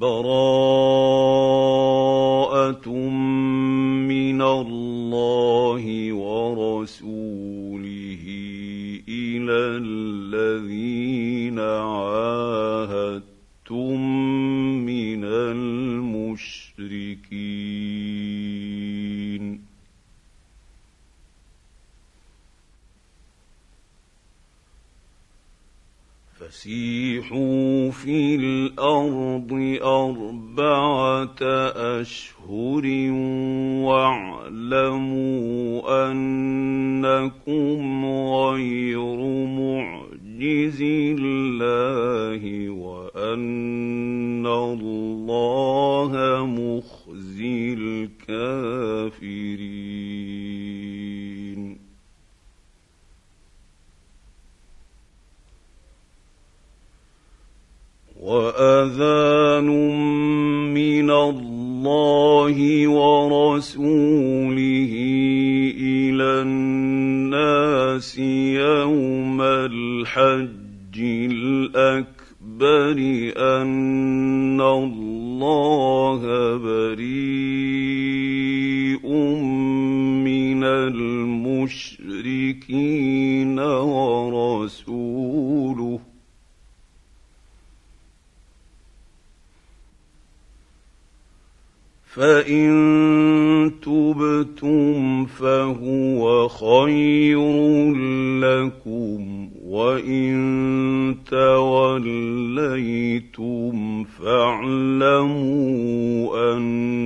براءة من الله ورسوله إلى الذين عاهدتم من المشركين فسيحوا في الأرض 4 أشهر واعلموا أنكم غير معجز الله وأن الله مخزي الكافرين وأذان من الله ورسوله إلى الناس يوم الحج الأكبر أن الله بريء من المشركين ورسوله فإن تبتم فهو خير لكم وإن توليتم فاعلموا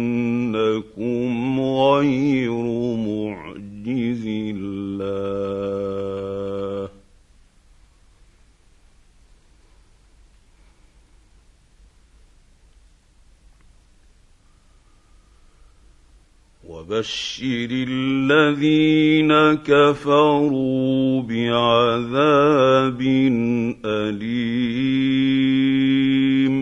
أنكم غير معجز الله وبشر الذين كفروا بعذاب أليم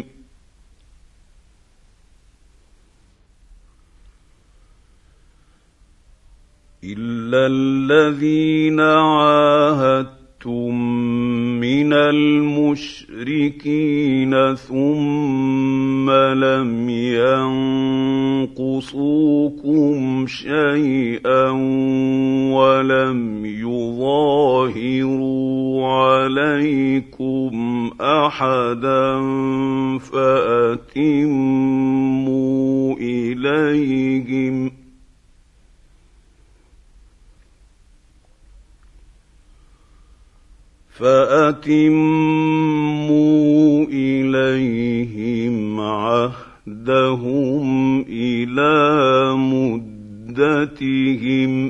إلا الذين عاهدتم من المشركين ثم لم ينقصوكم شيئا ولم يظاهروا عليكم أحدا فأتموا إليهم عهدهم إلى مدتهم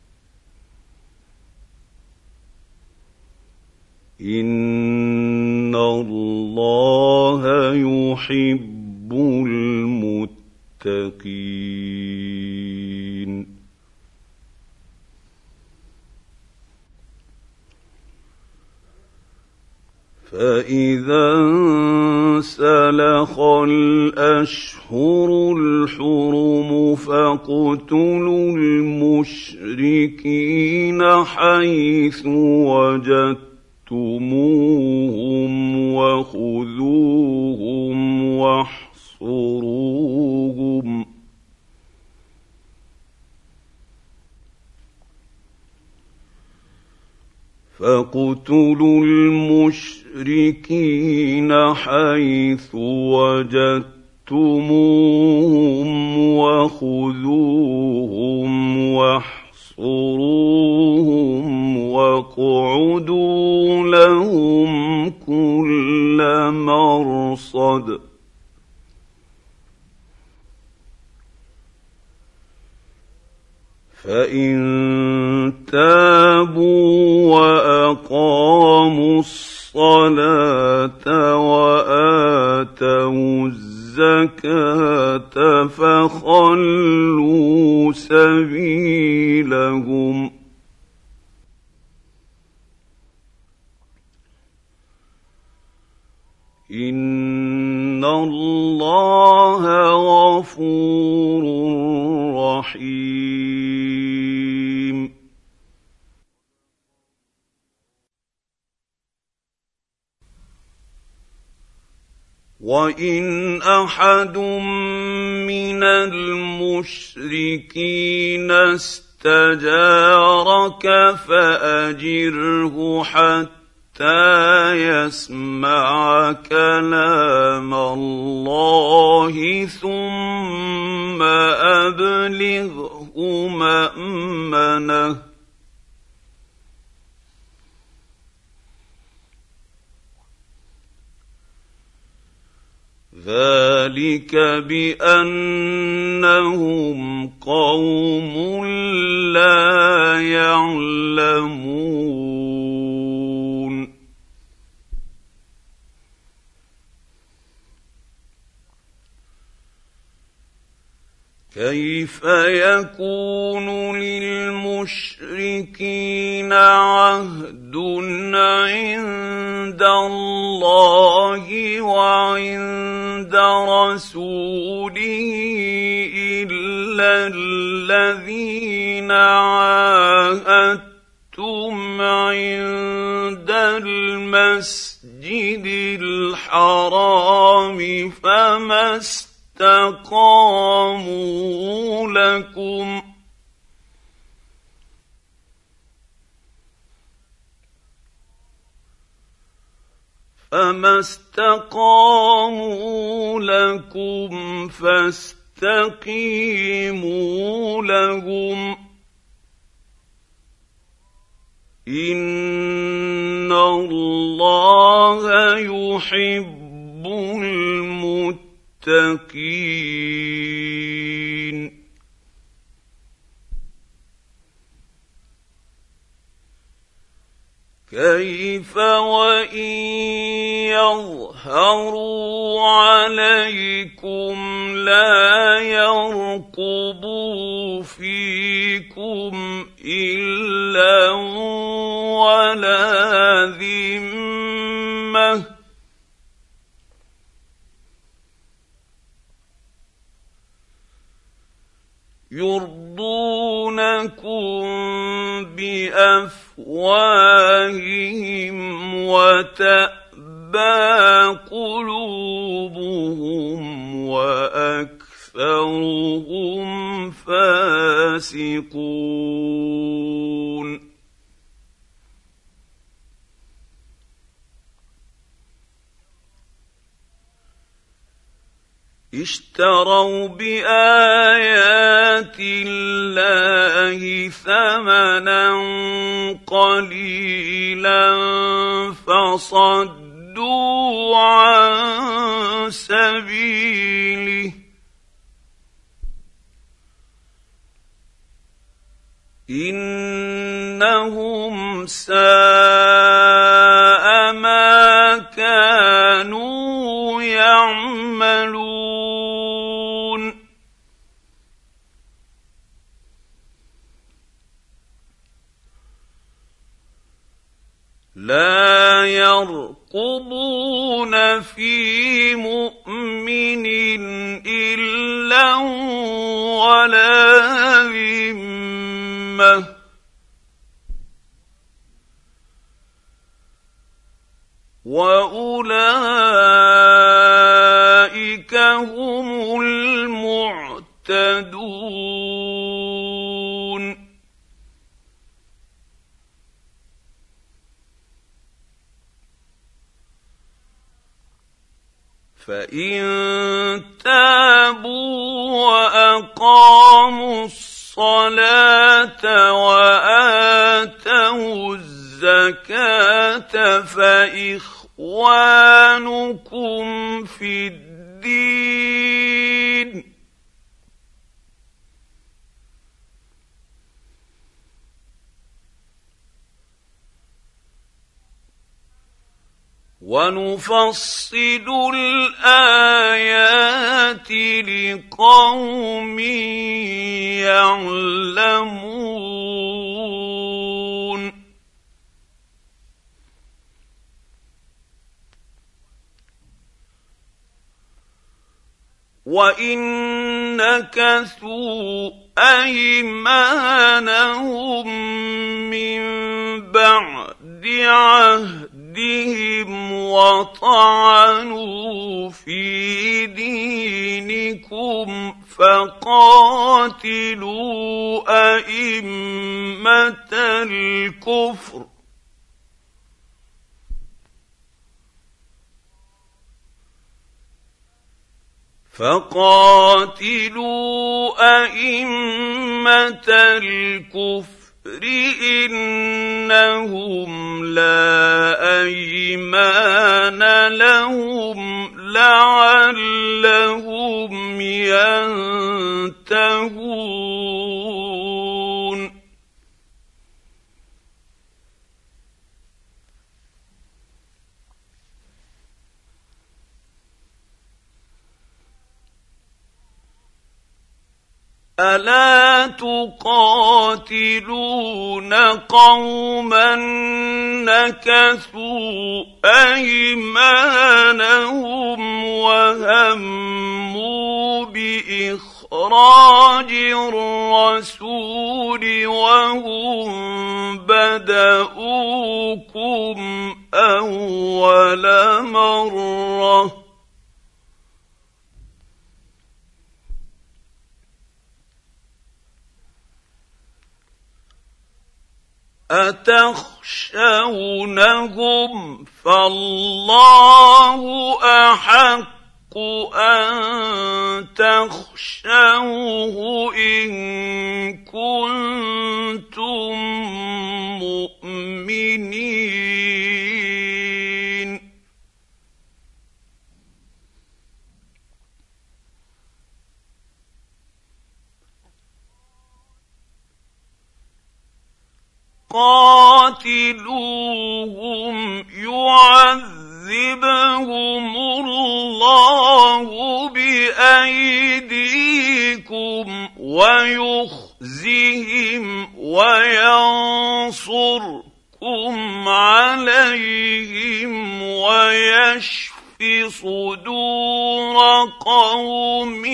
إن الله يحب المتقين فإذا انسلخ الأشهر الحرم فاقتلوا المشركين حيث وجدتموهم وخذوهم واحصروهم فاقتلوا المشركين حيث وجدتموهم وخذوهم واحصروهم واقعدوا لهم كل مرصد فإن تابوا وأقاموا الصلاة وآتوا الزكاة فخلوا سبيلهم إن الله غفور رحيم وان احد من المشركين استجارك فاجره حتى يسمع كلام الله ثم ابلغه مأمنه ذلك بانهم قوم لا يعلمون كيف يكون للمشركين عهد عند الله وعند رسوله إلا الذين عاهدتم عند المسجد الحرام فما استقاموا لكم فاستقيموا لهم إن الله يحب المتقين كيف وإن يظهروا عليكم لا يرقبوا فيكم إلا ولا ذمة يرضونكم بأفواههم وتأبى قلوبهم وأكثرهم فاسقون اشتروا بآيات الله ثمنا قليلا فصدوا عن سبيله إنهم ساء ما كانوا يعملون لا يرقبون في مؤمن إلا ولا ذمة وأولئك هم المعتدون فإن تابوا وأقاموا الصلاة وآتوا الزكاة فإخوانكم في الدين ونفصل الآيات لقوم يعلمون وإن نكثوا أيمانهم من بعد عهد بكيدهم وطعنوا في دينكم فقاتلوا أئمة الكفر إنهم لا أيمان لهم لعلهم ينتهون ألا تقاتلون قوما نكثوا أيمانهم وهموا بإخراج الرسول وهم بدؤوكم أول مرة أتخشونهم فالله أحق أن تخشوه إن كنتم مؤمنين قاتلوهم يعذبهم الله بأيديكم ويخزهم وينصركم عليهم ويشف صدور قوم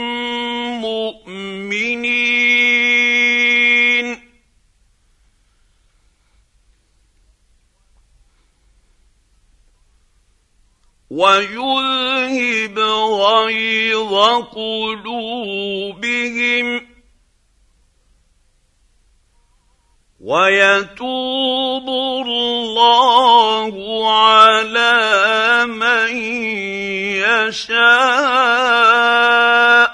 مؤمنين ويذهب غيظ قلوبهم ويتوب الله على من يشاء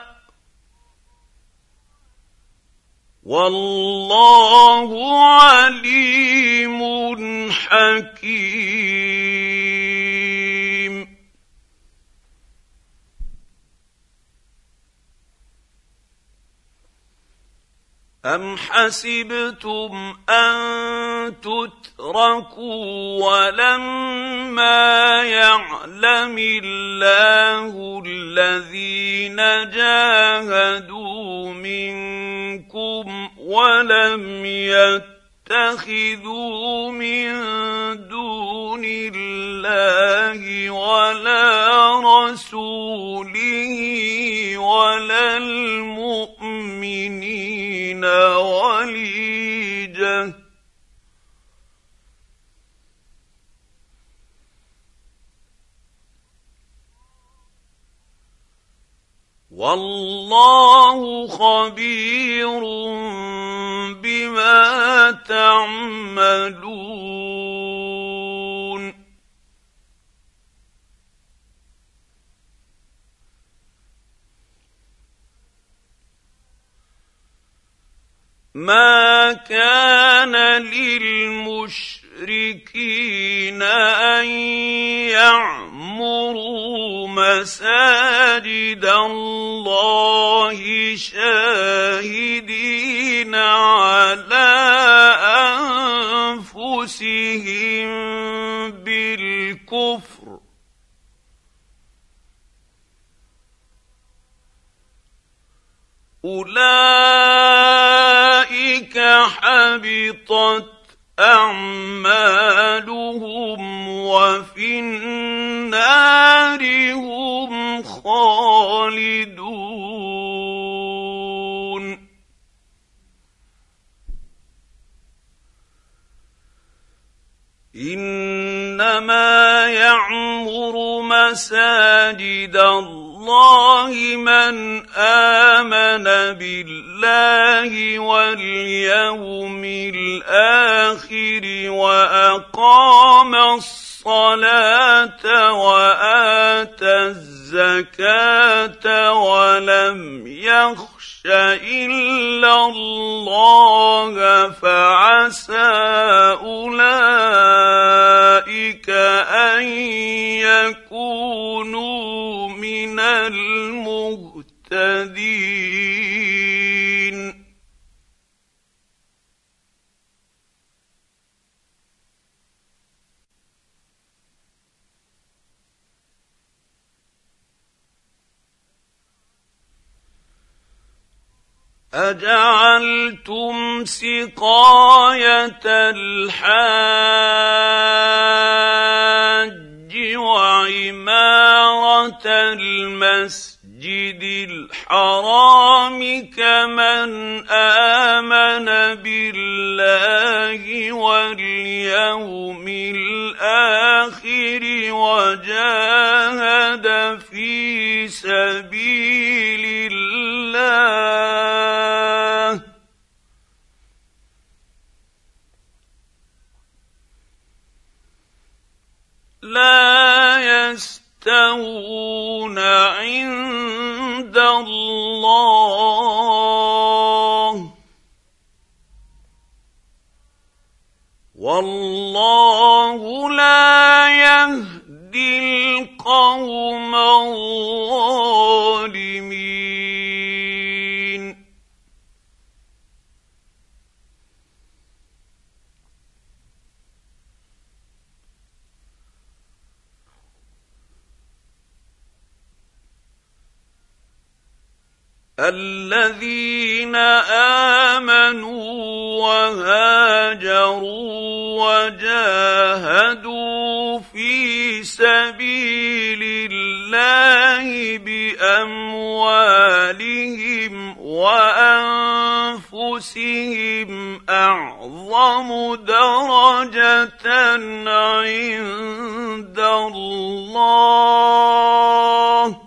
والله عليم حكيم. أم حسبتم أن تتركوا ولما يعلم الله الذين جاهدوا منكم ولم يتخذوا من دون الله ولا رسوله ولا المؤمنين وليجة والله خبير بما تعملون. ما كان للمشركين أن يعمروا مساجد الله شاهدين على أنفسهم بالكفر أولئك حبطت أعمالهم وفي النار هم خالدون. إنما يعمر مساجد الله من آمن بالله واليوم الآخر وأقام الصلاة وآتى الزكاة ولم يخش إلا الله فعسى أولئك أن يكونوا من المهتدين. أجعلتم سقاية الحاج وعمارة المسجد الحرام كمن آمن بالله واليوم الآخر وجاهد في سبيل الله لا يستوون عند الله والله لا يهدي القوم الظالمين. الذين آمنوا وهاجروا وجاهدوا في سبيل الله بأموالهم وأنفسهم أعظم درجة عند الله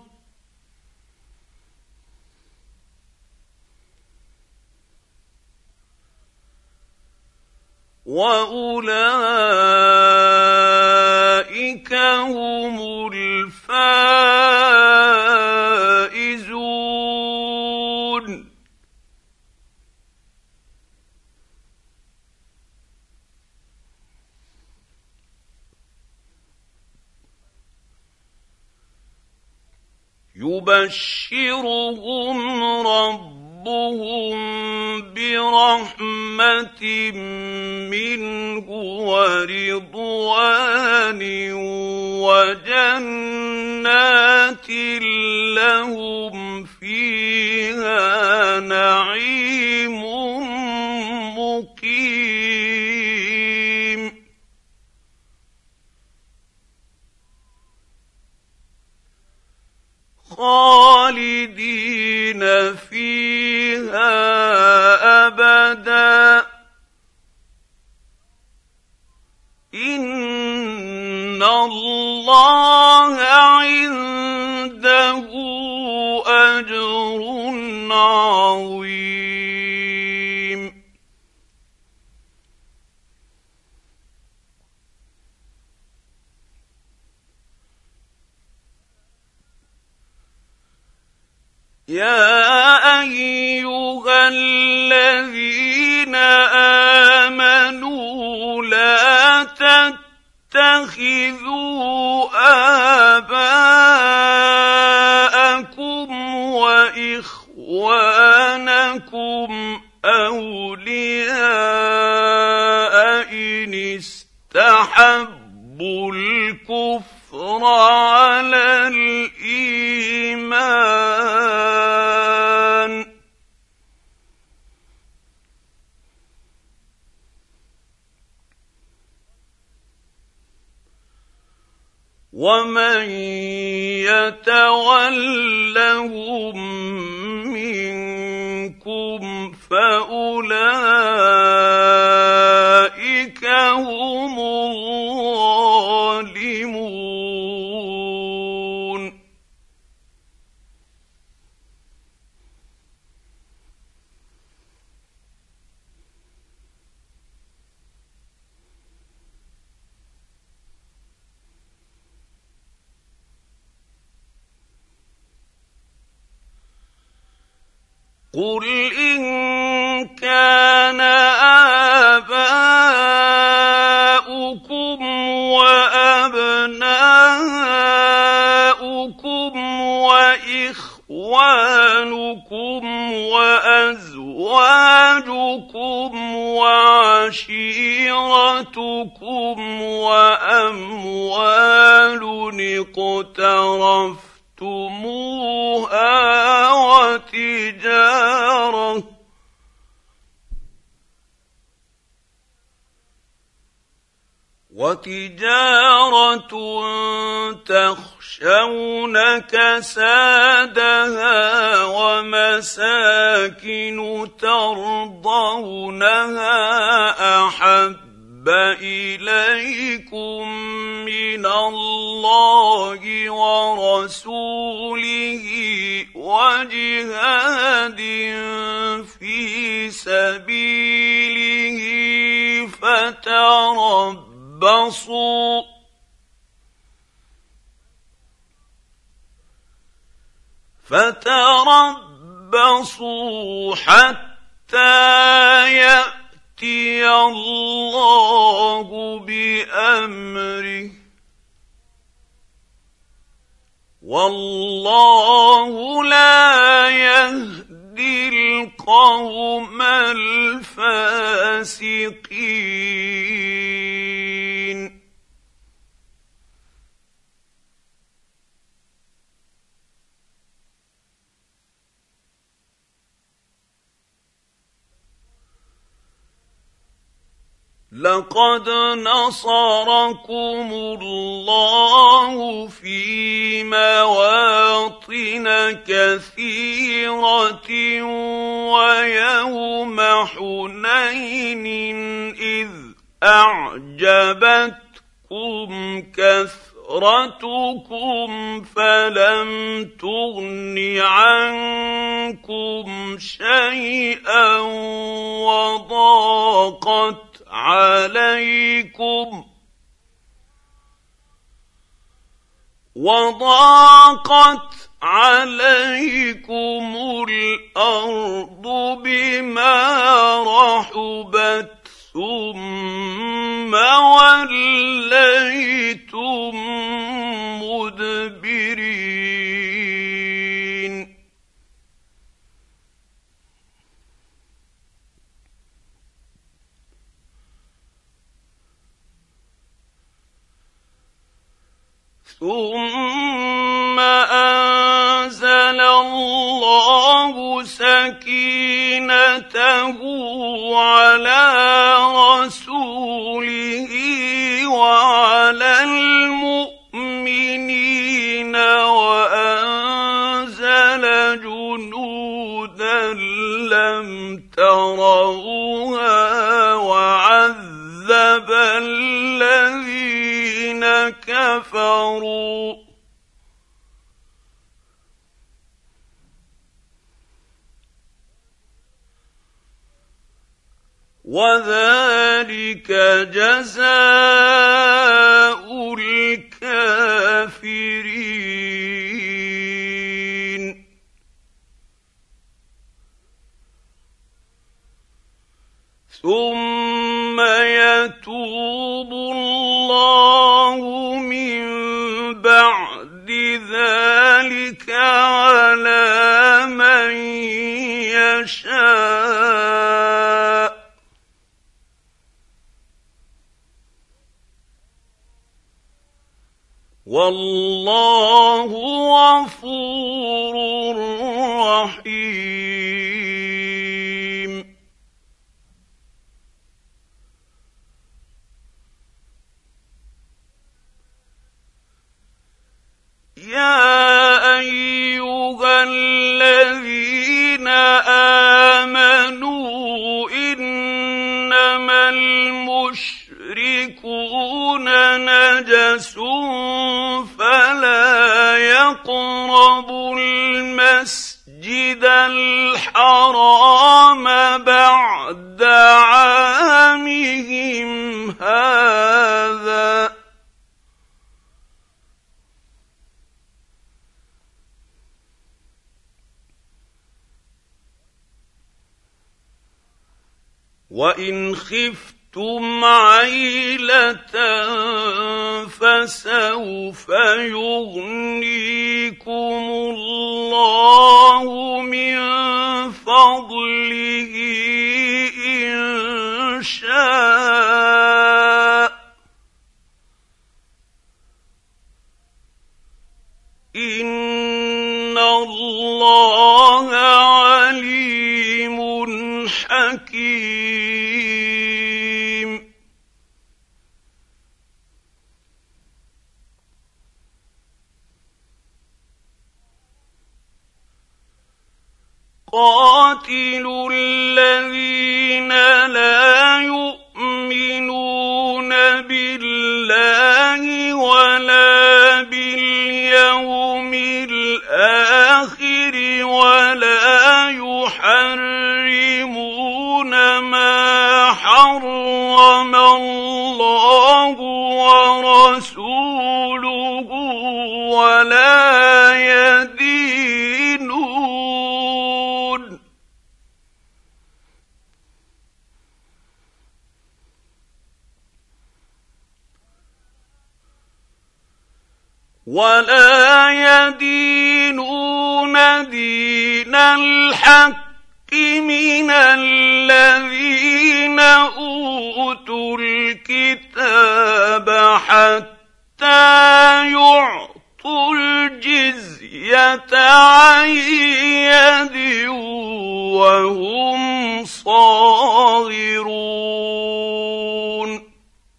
وأولئك هم الفائزون. يبشرهم ربهم برحمة منه ورضوان وجنات لهم فيها نعيم مقيم. خالدين فيها أبدا إن الله عنده أجر عظيم. يا أيها الذين آمنوا لا تتخذوا آباءكم وإخوانكم أولياء إن استحبوا الكفر على الإيمان ومن يتولهم منكم فأولئك هم الظالمون. قل إن كان آباؤكم وأبناؤكم وإخوانكم وأزواجكم وعشيرتكم وأموال اقترفتموها وتجارة تخشون كسادها ومساكن ترضونها أحب إليكم من الله ورسوله وجهاد في سبيله فتربصوا حتى يأتي الله بأمره والله لا يهدي القوم الفاسقين. لقد نصركم الله في مواطن كثيرة ويوم حنين إذ أعجبتكم كثرتكم فلم تغن عنكم شيئا وضاقت عليكم الأرض بما رحبت ثم وليتم مدبرين. ثم أنزل الله سكينته على رسوله وعلى المؤمنين وأنزل جنودا لم تروها وعذب الذين كفروا وذلك جزاء الكافرين. ثم يتوب الله من بعد ذلك على من يشاء والله غفور رحيم. يا أيها الذين آمنوا إنما المشركون نجس فلا يقربوا المسجد الحرام بعد عامهم هذا وإن خفتم عيلة فسوف يغنيكم الله من فضله إن شاء إن الله عليم حكيم. قاتلوا الذين لا يؤمنون بالله ولا باليوم الآخر ولا يحرمون ما حرم الله ورسوله ولا يدينون دين الحق من الذين أوتوا الكتاب حتى يعطوا الجزية عن يد وهم صاغرون.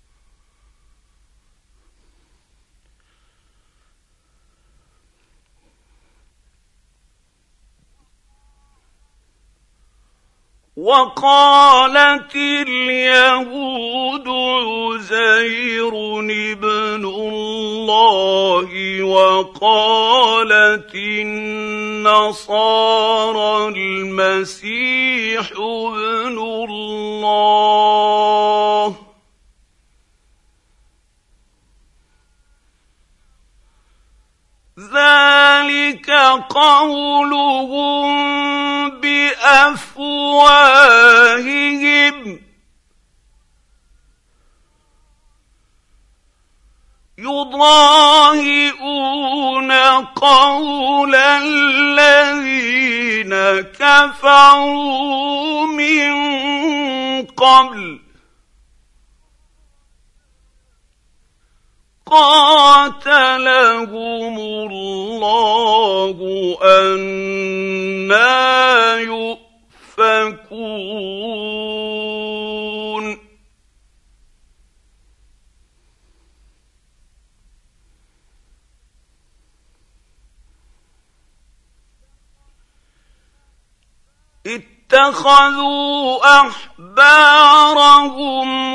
وقالت اليهود عزير ابن الله وقالت النصارى المسيح ابن الله ذلك قولهم بأفواههم يضاهئون قول الذين كفروا من قبل قاتلهم الله أنى يؤفكون. اتخذوا أحبارهم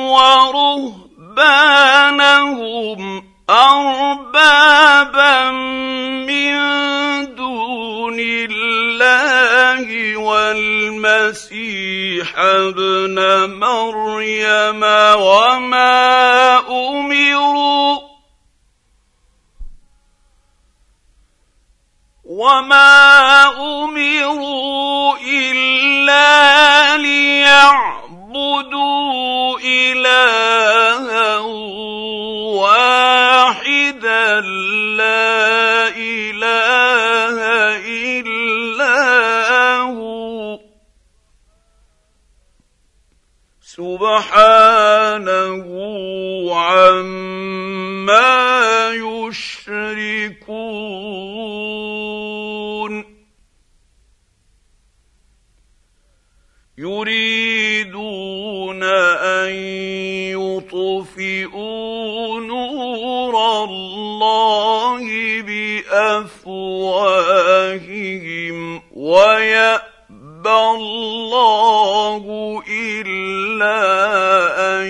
ورهبانهم أربابا من دون الله والمسيح ابن مريم وما أمروا إلا ليعبدوا إلها واحدا لا إله إلا هو سبحانه عما يشركون. يريدون أن يطفئوا نور الله بأفواههم ويأبى الله إلا أن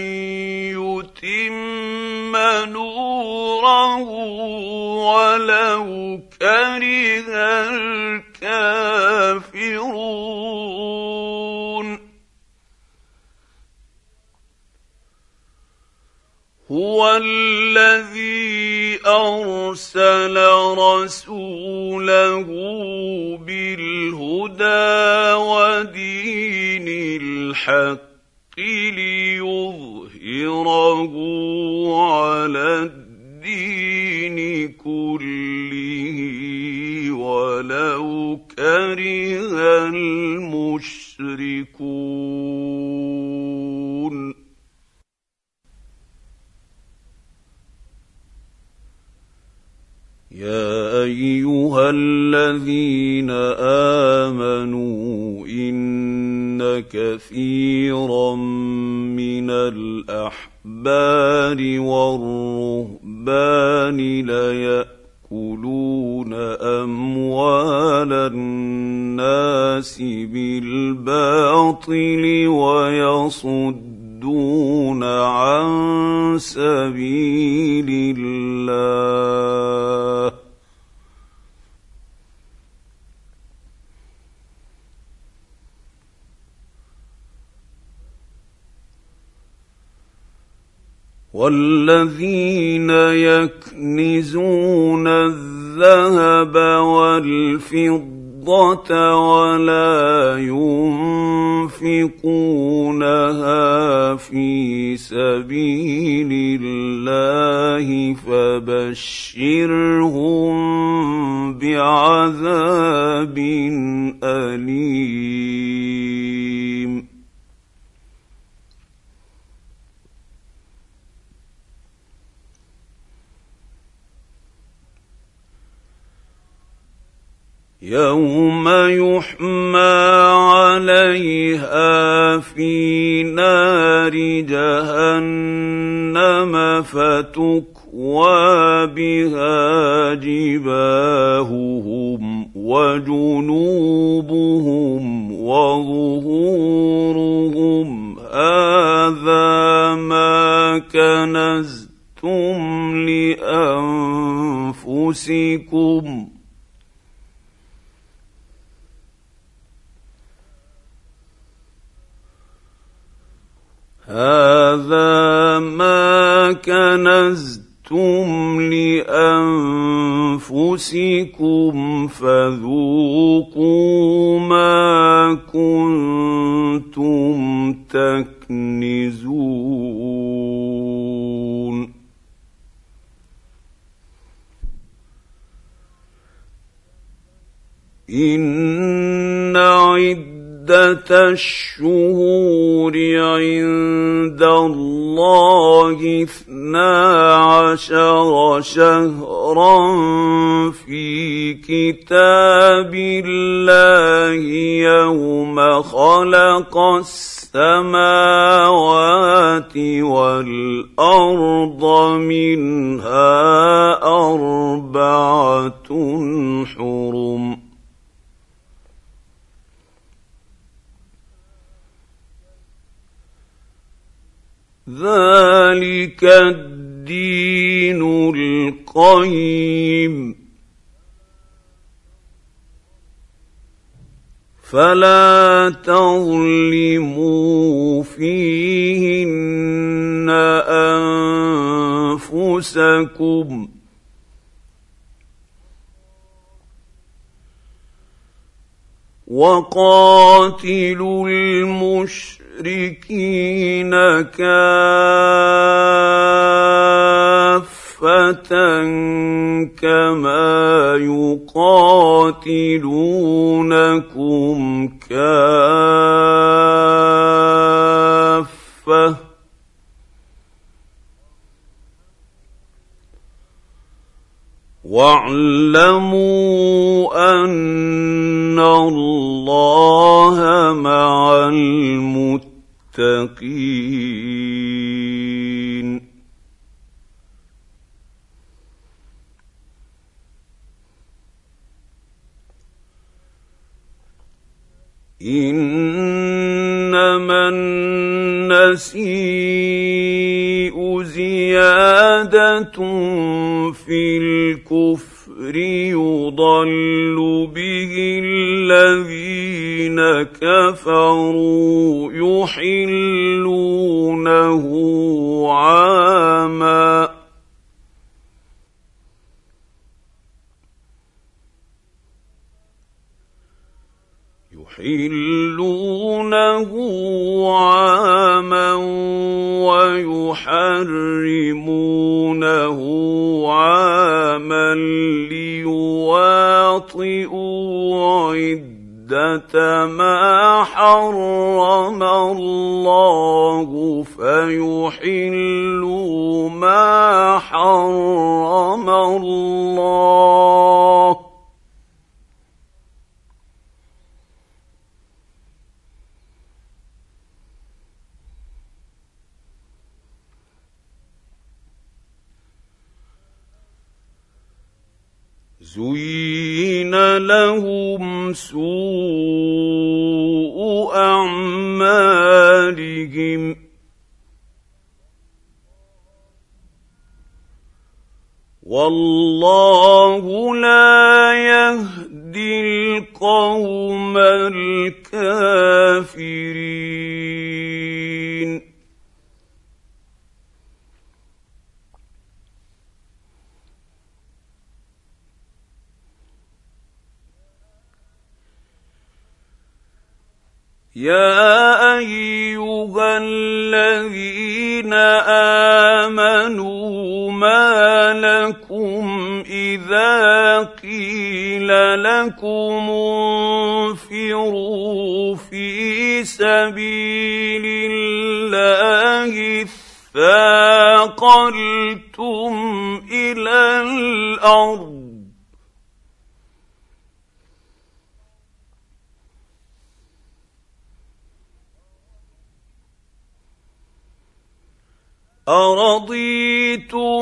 يتم نوره ولو كره الكافرون. هو الذي أرسل رسوله بالهدى ودين الحق ليظهره على الدين كله ولو كره المشركون. يا ايها الذين امنوا ان كثيرا من الاحبار والرهبان ليأكلون اموال الناس بالباطل ويصدون عن سبيل الله والذين يكنزون الذهب والفضة ولا ينفقونها في سبيل الله فبشرهم بعذاب أليم. يوم يحمى عليها في نار جهنم فتكوى بها جباههم وجنوبهم وظهورهم هذا ما كنزتم لأنفسكم هذا ما كنزتم لأنفسكم فذوقوا ما كنتم تكنزون. إن عدة الشهور عند الله 12 شهرا في كتاب الله يوم خلق السماوات والأرض منها 4 حرم ذلك الدين القيم فلا تظلموا فيهن أنفسكم وقاتلوا المشركين كافة كما يقاتلونكم كافة واعلموا أن الله مع المتقين. إنما النسيء زيادة في الكفر يضل به الذين كفروا يحلونه يحلونه عاما ويحرمونه عاما ليواطئوا عدة ما حرم الله فيحلوا ما حرم الله زين لهم سوء أعمالهم والله لا يهدي القوم الكافرين يا أيها الذين آمنوا ما لكم إذا قيل لكم انفروا في سبيل الله اثاقلتم إلى الأرض أرضيتم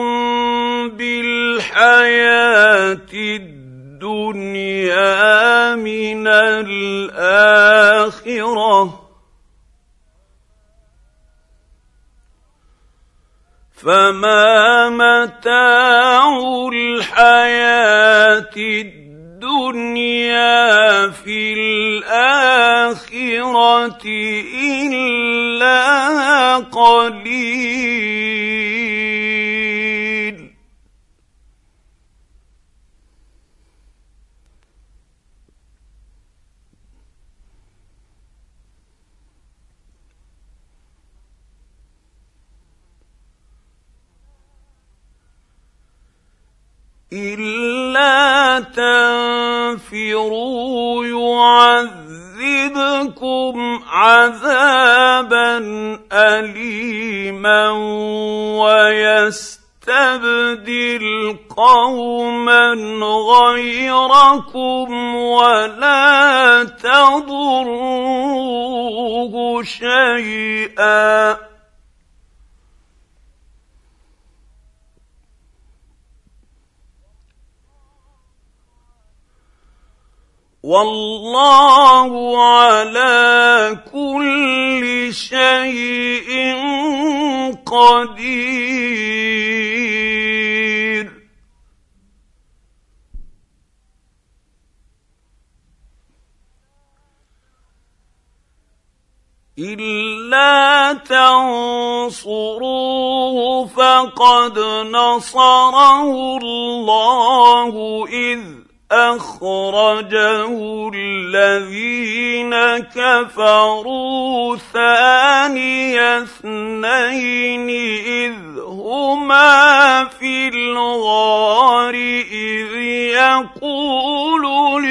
بالحياة الدنيا من الآخرة فما متاع الحياة الدنيا في الآخرة إلا قليل إلا تنفروا يعذبكم عذابا أليما ويستبدل قوما غيركم ولا تضروه شيئا والله على كل شيء قدير إلا تنصروه فقد نصره الله إذ أخرجه الذين كفروا ثاني اثنين إذ هما في الغار إذ يقول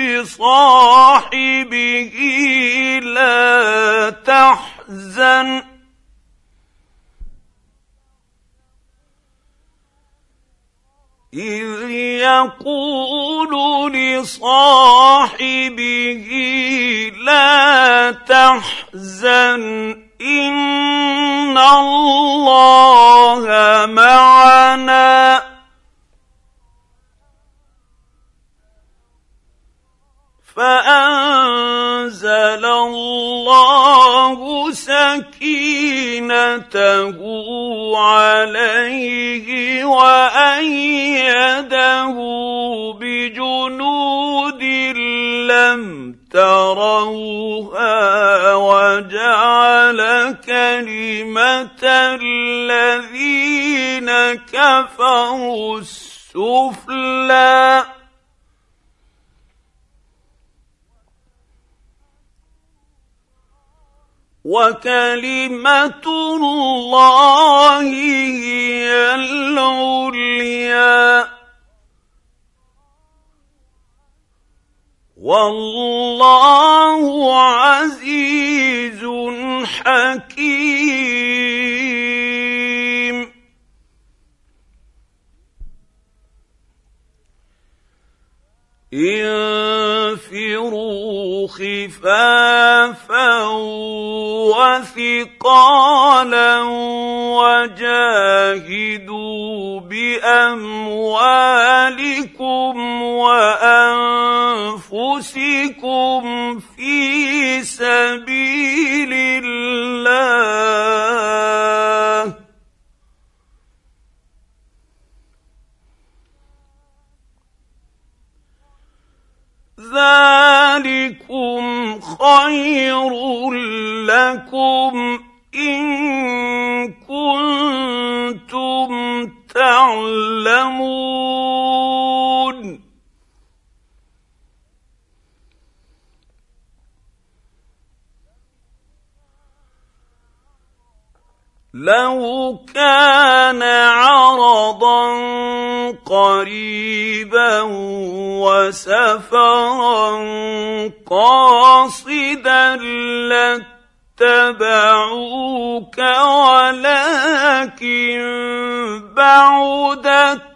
لصاحبه لا تحزن إذ يقول لصاحبه لا تحزن إن الله معنا فأنزل الله سكينته عليه وأيده بجنود لم تروها وجعل كلمة الذين كفروا السفلى وكلمة الله هي العليا والله عزيز حكيم. انفروا خفافا وثقالا وجاهدوا باموالكم وانفسكم في سبيل الله ذلكم خير لكم إن كنتم تعلمون. لو كان عرضا قريبا وسفرا قاصدا لاتبعوك ولكن بعدت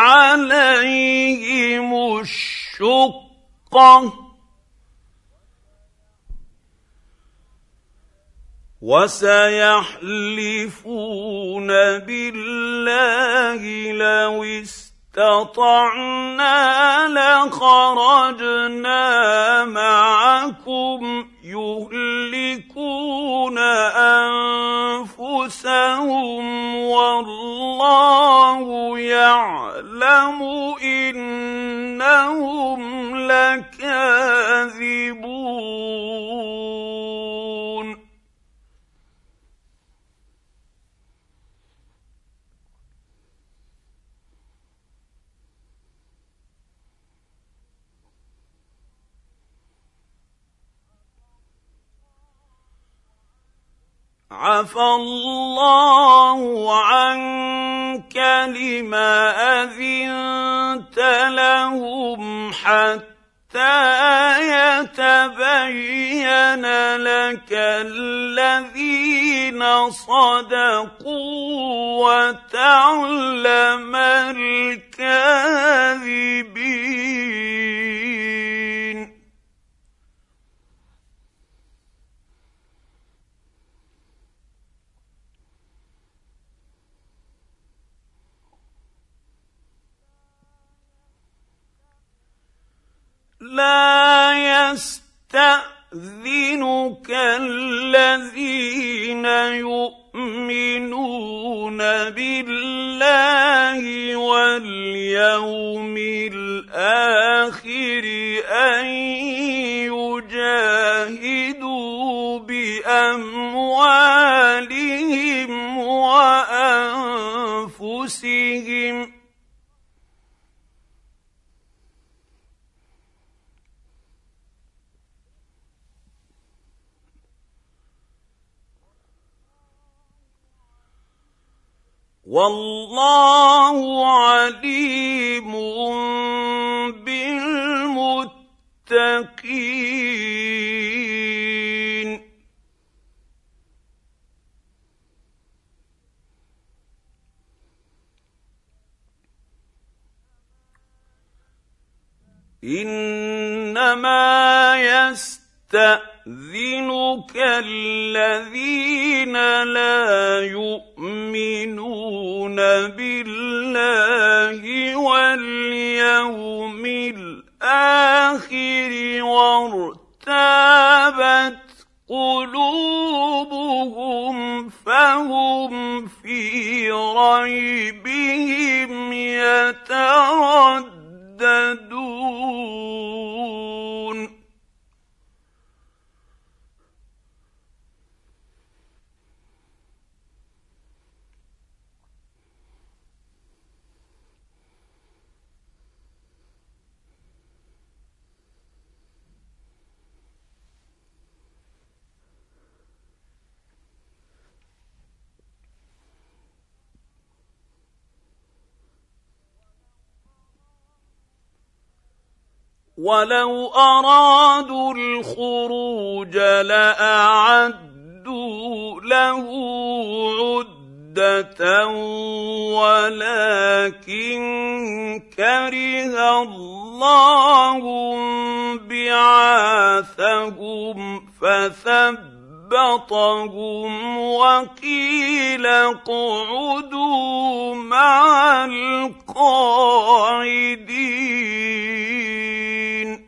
عليهم الشقة وسيحلفون بالله لو استطعنا لخرجنا معكم يهلكون أنفسهم والله يعلم إنهم لكاذبون. عفى الله عنك لم أذنت لهم حتى يتبين لك الذين صدقوا وتعلم الكاذبين. لا يستأذنك الذين يؤمنون بالله واليوم الآخر أن يجاهدوا بأموالهم وأنفسهم والله عليم بالمتقين. إنما يستأذنك الذين لا يؤمنون بالله واليوم الآخر وارتابت قلوبهم فهم في ريبهم يترددون. ولو أرادوا الخروج لأعدوا له عدة ولكن كره الله بعاثهم فثبطهم وقيل اقعدوا مع القاعدين.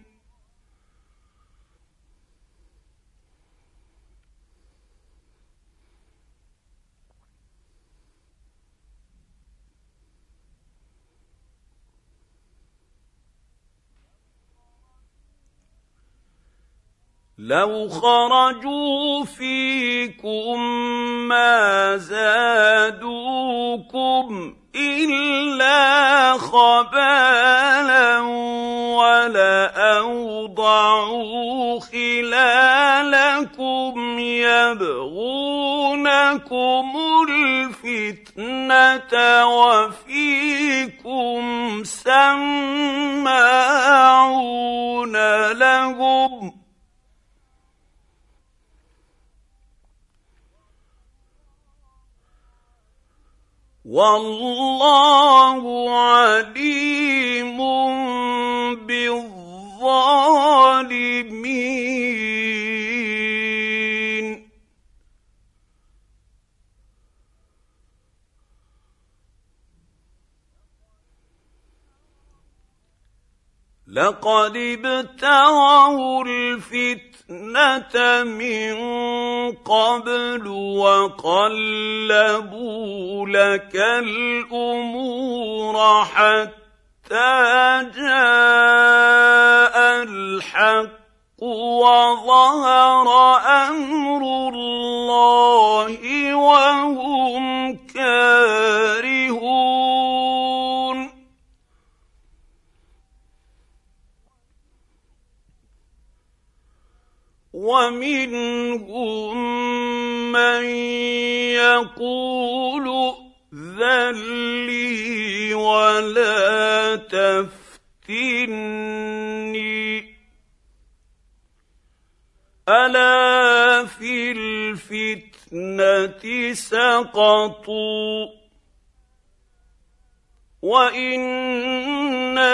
لو خرجوا فيكم ما زادوكم إلا خبالا ولأوضعوا خلالكم يبغونكم الفتنة وفيكم سماعون لهم والله عليم بالظالمين. لقد ابتغوا الفتنة من قبل وقلبوا لك الأمور حتى جاء الحق وظهر أمر الله وهم كارهون. ومنهم من يقول ائذن لي ولا تفتني ألا في الفتنة سقطوا وإن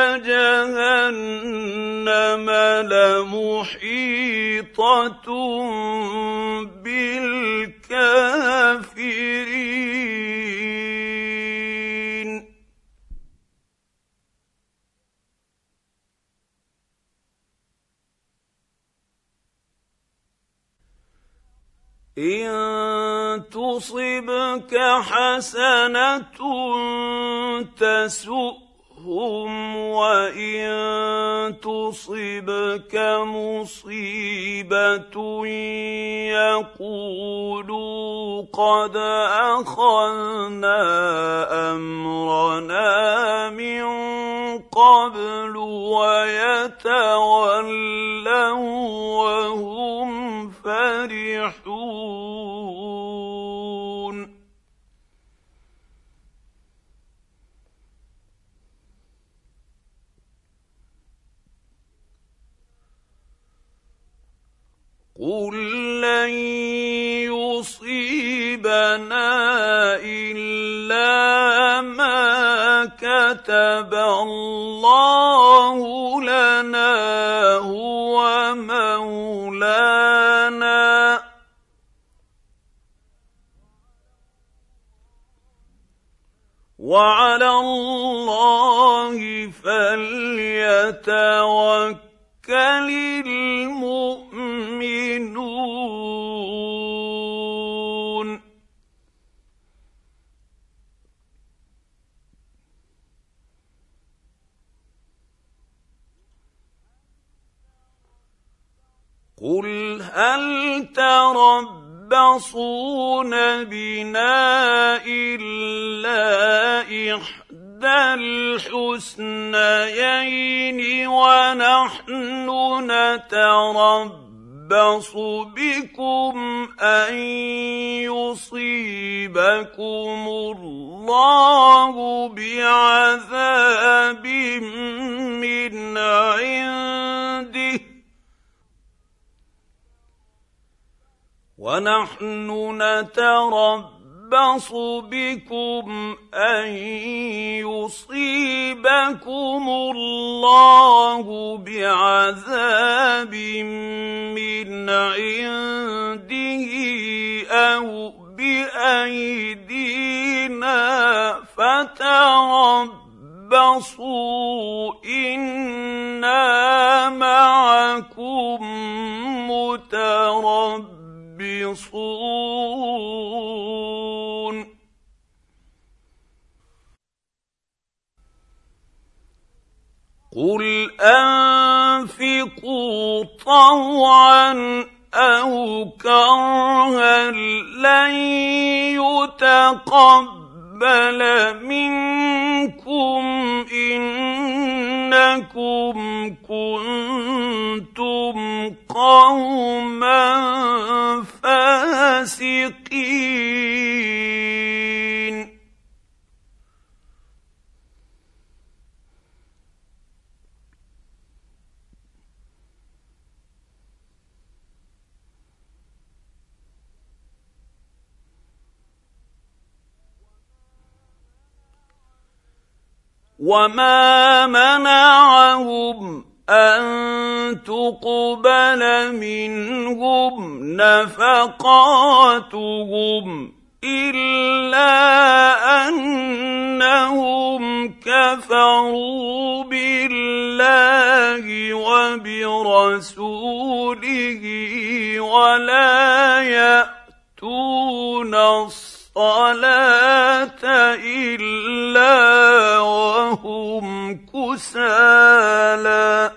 جهنم لمحيطة بالكافرين. إن تصبك حسنة تسؤهم وإن تصبك مصيبة يقولوا قد أخذنا أمرنا من قبل ويتولوا وهم فرحون. قل لن يصيبنا إلا ما كتب الله لنا هو مولانا وعلى الله فليتوكل المؤمنون. قل هل تربصون بنا إلا إحدى الحسنيين ونحن نتربص بكم أن يصيبكم الله بعذاب من عنده ونحن نتربص بكم أن يصيبكم الله بعذاب من عنده أو بأيدينا فتربصوا إنا معكم متربصون قل أنفقوا طوعا أو كرها لن يتقبل منكم إنكم كنتم قوما فاسقين وما منعهم أن تقبل منهم نفقاتهم إلا أنهم كفروا بالله وبرسوله ولا يأتون الصلاة إلا وهم كسالى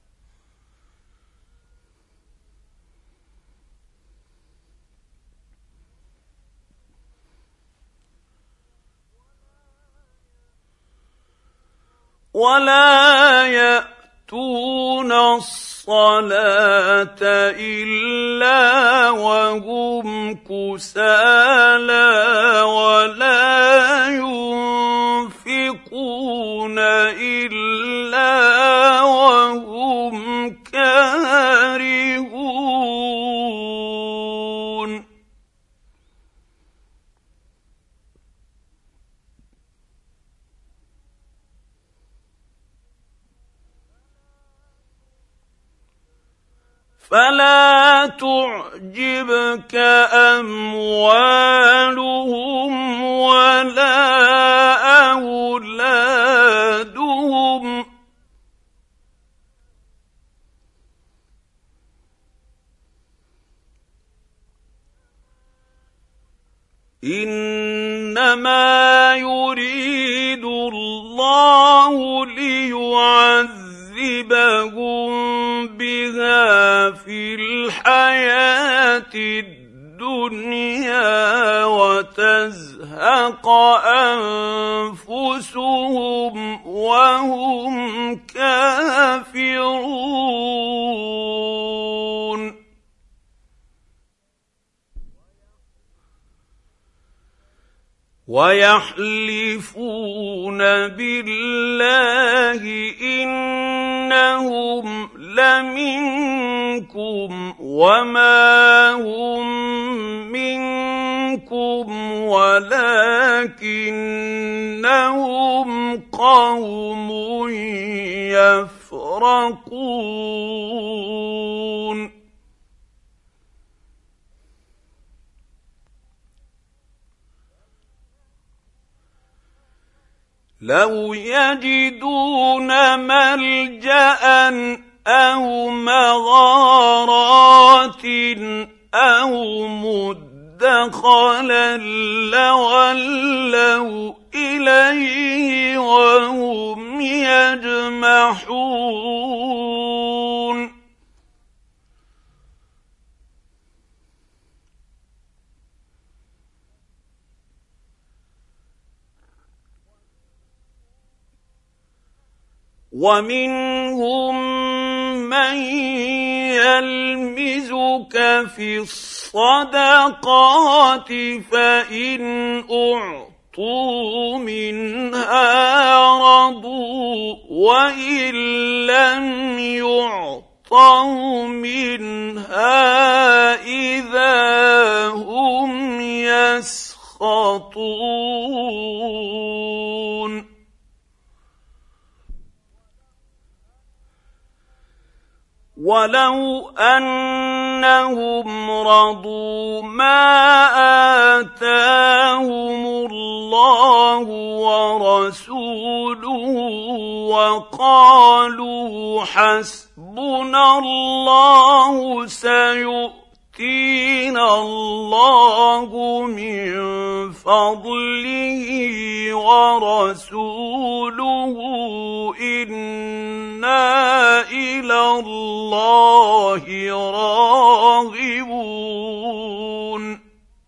ولا يأتون الصلاة إلا وهم كسالى ولا ينفقون إلا وهم كارهون فلا تعجبك أموالهم ولا أولادهم إنما يريد الله ليعذبهم بها في الحياة الدنيا وتزهق أنفسهم وهم كافرون ويحلفون بالله إنهم لمنكم وما هم منكم ولكنهم قوم يفرقون لو يجدون ملجأ أو مغارات أو مدخلا لولوا إليه وهم يجمحون ومنهم من يلمزك في الصدقات فإن أعطوا منها رضوا وإن لم يعطوا منها إذا هم يسخطون ولو أنهم رضوا ما آتاهم الله ورسوله وقالوا حسبنا الله سيؤتينا الله من فضله ورسوله إنا إلى الله راغبون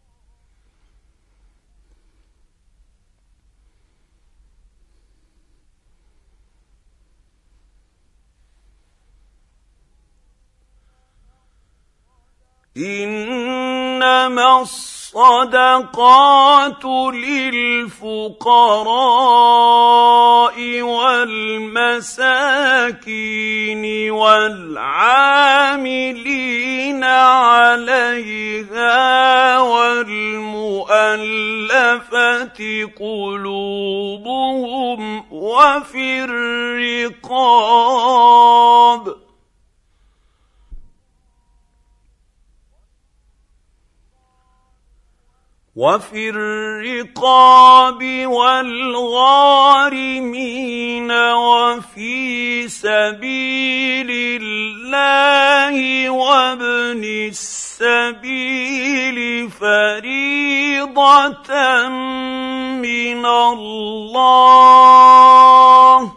إنما الصدقات للفقراء والمساكين والعاملين عليها والمؤلفة قلوبهم وفي الرقاب والغارمين وفي سبيل الله وابن السبيل فريضة من الله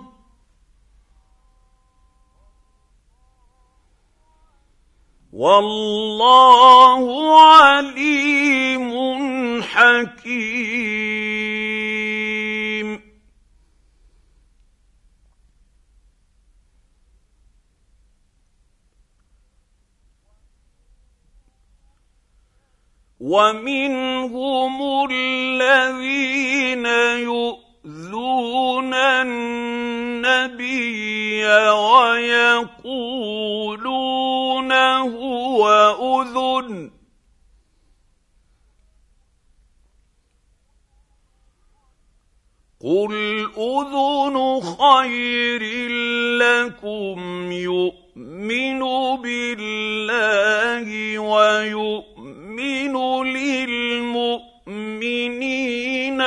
والله عليم حكيم ومنهم الذين يؤذون النبي ويقولون هو أذن قل أذن خير لكم يؤمن بالله ويؤمن للمؤمنين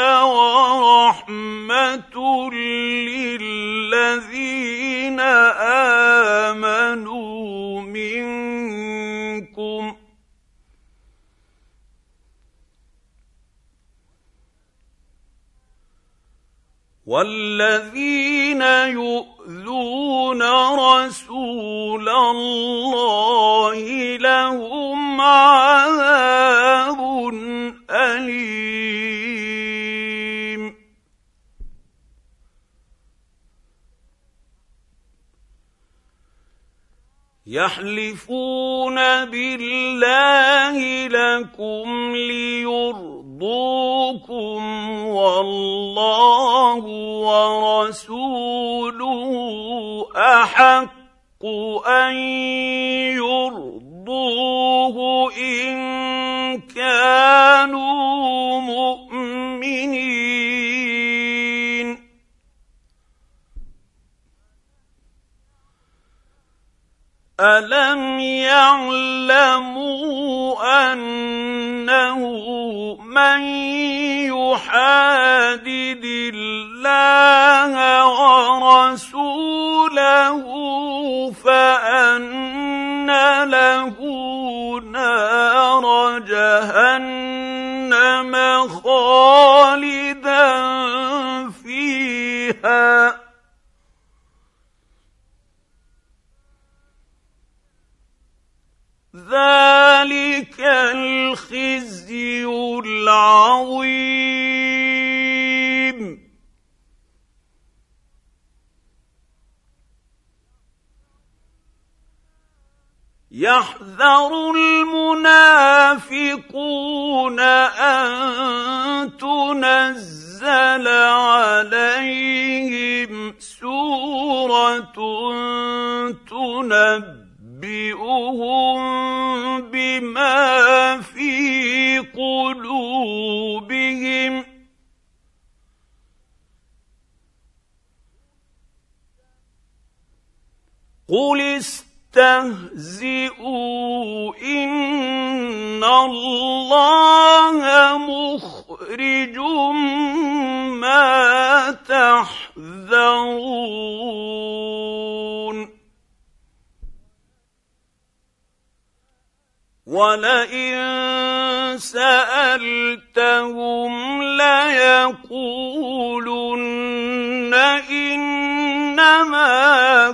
ورحمة للذين آمنوا منكم والذين يؤذون رسول الله لهم عذاب أليم يحلفون بالله لكم ليرضوكم والله ورسوله أحق أن يرضوه إن كانوا مؤمنين ألم يعلموا أنه من يحادد الله ورسوله فأن له نار جهنم خالدا فيها ذلك الخزي العظيم يحذر المنافقون أن تنزل عليهم سورة تنبئهم بما في قلوبهم قل استهزئوا إن الله مخرج ما تحذرون ولئن سألتهم ليقولن إنما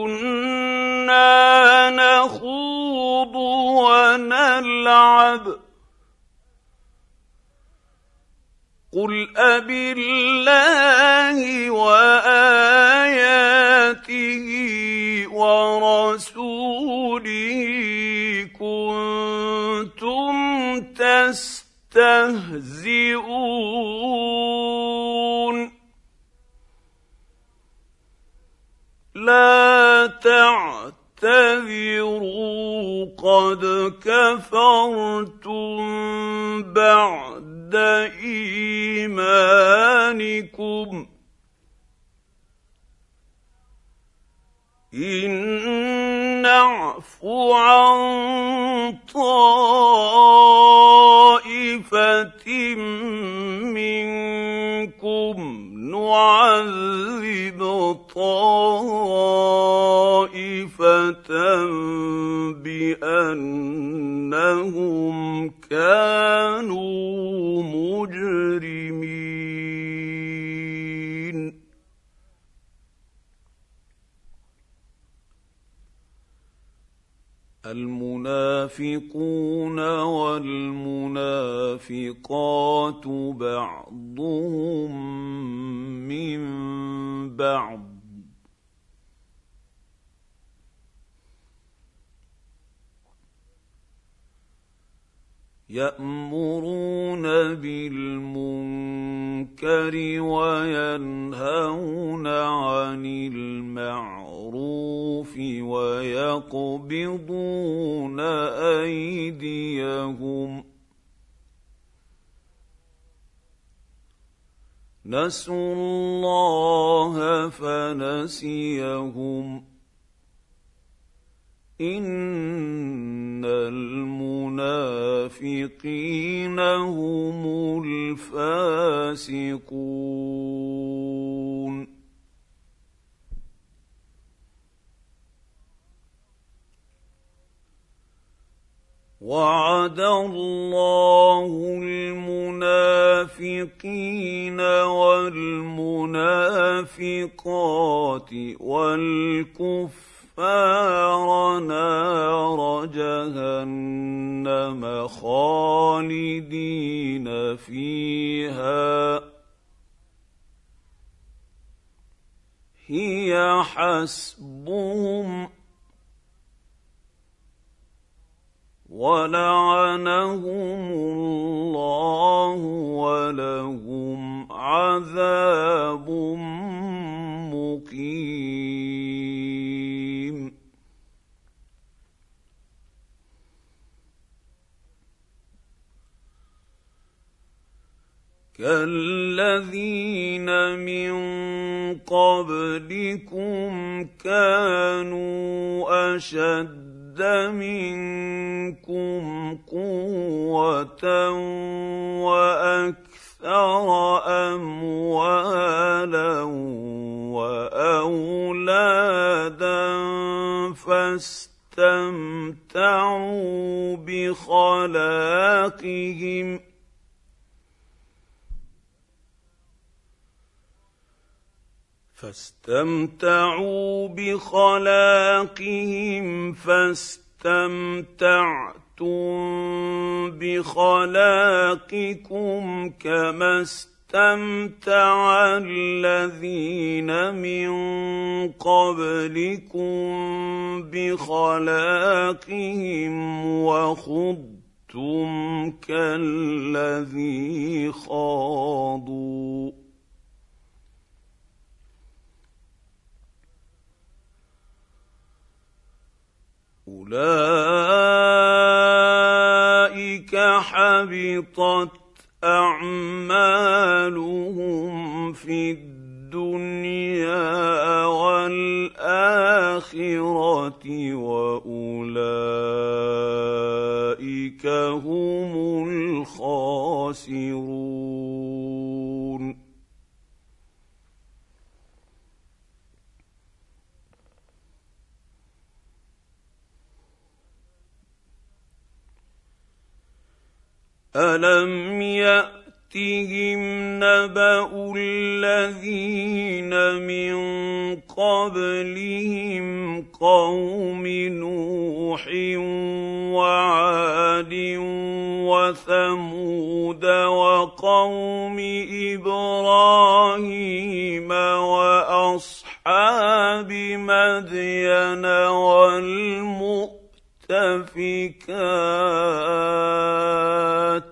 كنا نخوض ونلعب قل أبالله وآياته ورسوله كنتم تستهزئون لا تعتذروا قد كفرتم بعد إيمانكم إن نعف عن طائفة منكم نعذب طائفة بأنهم كانوا مجرمين المنافقون والمنافقات بعضهم من بعض يأمرون بالمنكر وينهون عن المعروف ويقبضون أيديهم نسوا الله فنسيهم إن المنافقين هم الفاسقون وعد الله المنافقين والمنافقات والكفار نار جهنم خالدين فيها هي حسبهم ولعنهم الله ولهم عذاب مقيم كالذين من قبلكم كانوا أشد منكم قوة وأكثر أموالا وأولادا فاستمتعوا بخلاقهم فاستمتعتم بخلاقكم كما اسْتَمْتَعَ الَّذِينَ مِن قَبْلِكُم بِخَلَاقِهِمْ وَخُضْتُمْ كَالَّذِي خَاضُوا أُولَٰئِكَ حَبِطَتْ أَعْمَالُهُمْ فِي الدُّنْيَا وَالْآخِرَةِ وَأُولَٰئِكَ هُمُ الْخَاسِرُونَ أَلَمْ يَأْتِهِمْ نَبَأُ الَّذِينَ مِن قَبْلِهِمْ قَوْمِ نُوحٍ وَعَادٍ وَثَمُودَ وَقَوْمِ إِبْرَاهِيمَ وَأَصْحَابِ مَدْيَنَ وَالْمُؤْتَفِكَاتِ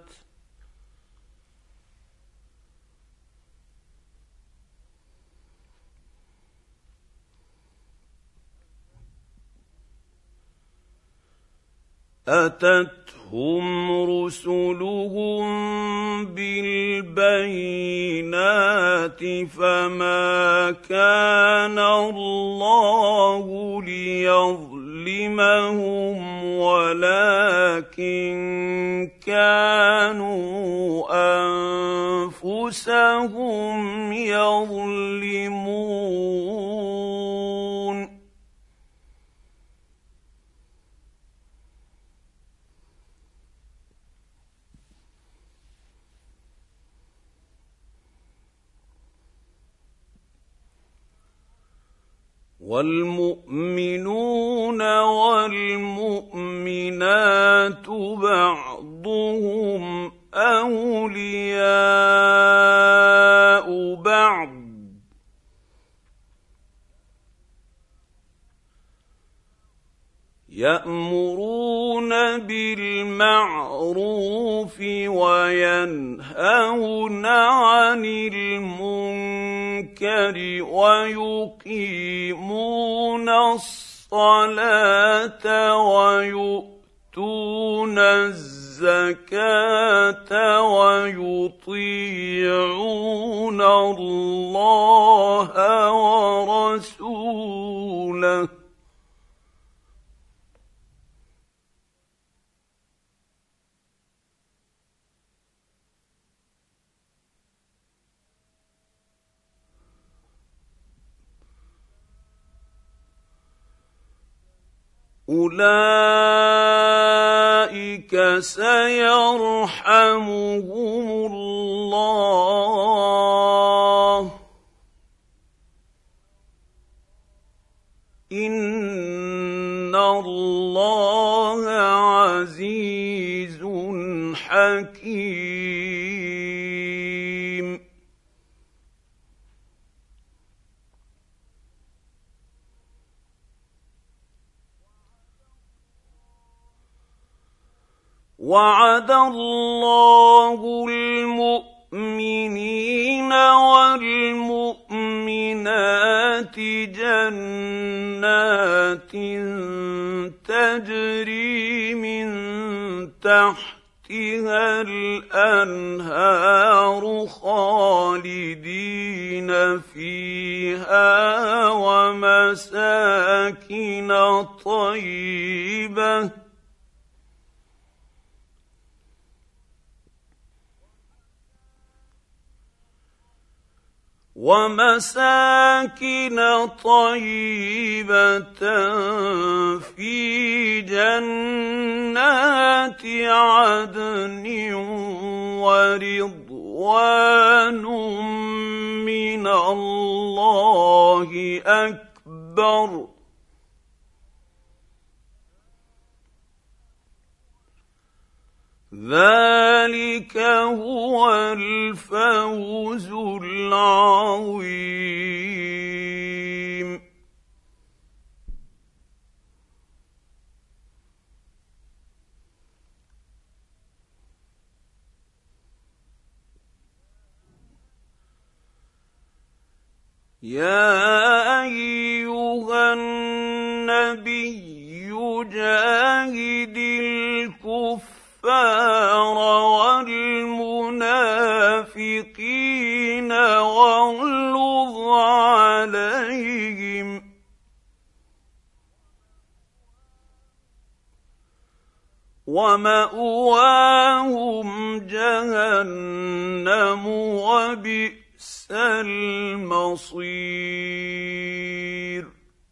أَتَتْهُمْ رُسُلُهُم بِالْبَيِّنَاتِ فَمَا كَانَ اللَّهُ لِيَظْلِمَهُمْ وَلَٰكِن كَانُوا أَنفُسَهُمْ يَظْلِمُونَ وَالْمُؤْمِنُونَ وَالْمُؤْمِنَاتُ بَعْضُهُمْ أَوْلِيَاءُ بَعْضٍ يَأْمُرُونَ بِالْمَعْرُوفِ وَيَنْهَوْنَ عَنِ الْمُنكَرِ وَيُقِيمُونَ الصَّلَاةَ وَيُؤْتُونَ الزَّكَاةَ وَيُطِيعُونَ اللَّهَ وَرَسُولَهُ أُولَٰئِكَ سَيَرْحَمُهُمُ اللَّهُ ۗ إِنَّ اللَّهَ عَزِيزٌ حَكِيمٌ وَعَدَ اللَّهُ الْمُؤْمِنِينَ وَالْمُؤْمِنَاتِ جَنَّاتٍ تَجْرِي مِن تَحْتِهَا الْأَنْهَارُ خَالِدِينَ فِيهَا وَمَسَاكِنَ طَيِّبَةً فِي جَنَّاتِ عَدْنٍ وَرِضْوَانٌ مِّنَ اللَّهِ أَكْبَرُ ۚ ذَٰلِكَ ذلك هو الفوز العظيم. يا أيها النبي جاهد الكفار والمنافقين واغلظ عليهم ومأواهم جهنم وبئس المصير.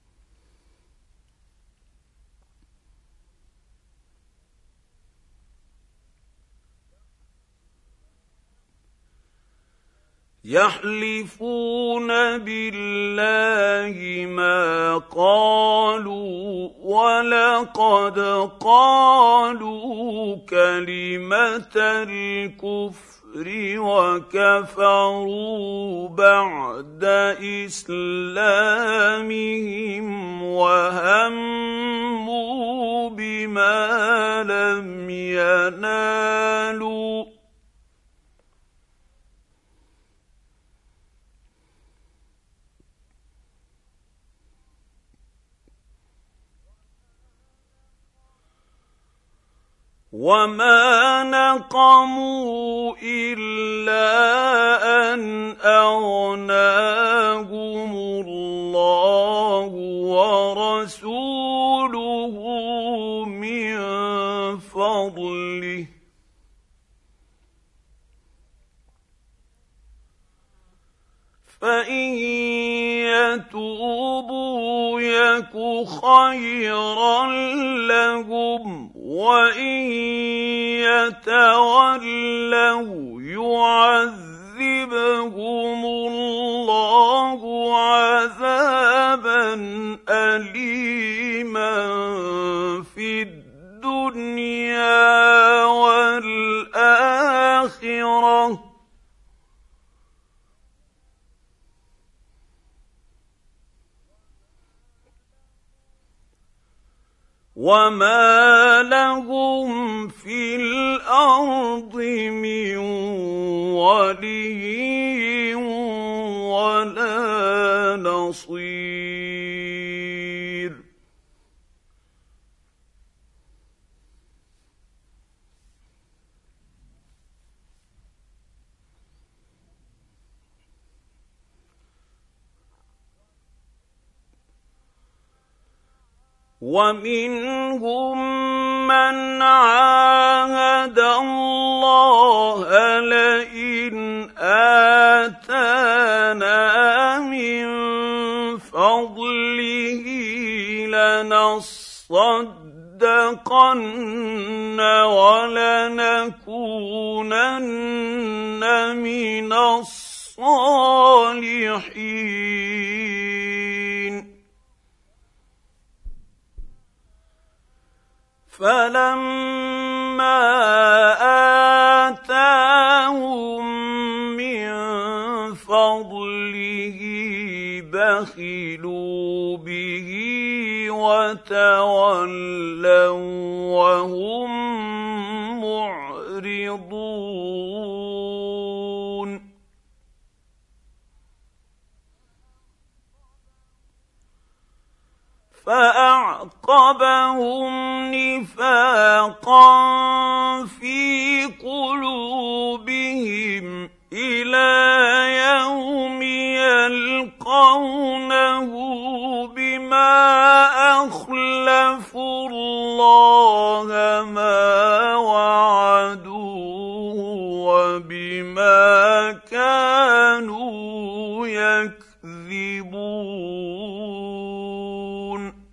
يحلفون بالله ما قالوا ولقد قالوا كلمة الكفر وكفروا بعد إسلامهم وهموا بما لم ينالوا وما نقموا إلا أن أغناهم الله ورسوله من فضله فإن يتوبوا يك خيرا لهم وإن يتولوا يعذبهم الله عذابا أليما في الدنيا والآخرة وما لهم في الأرض من ولي ولا نصير. ومنهم من عاهد الله لئن آتانا من فضله لنصدقن ولنكونن من الصالحين. فلما آتاهم من فضله بخلوا به وتولوا وهم معرضون. فأعقبهم نفاقا في قلوبهم إلى يوم يلقونه بما أخلفوا الله ما وعدوه وبما كانوا يكذبون.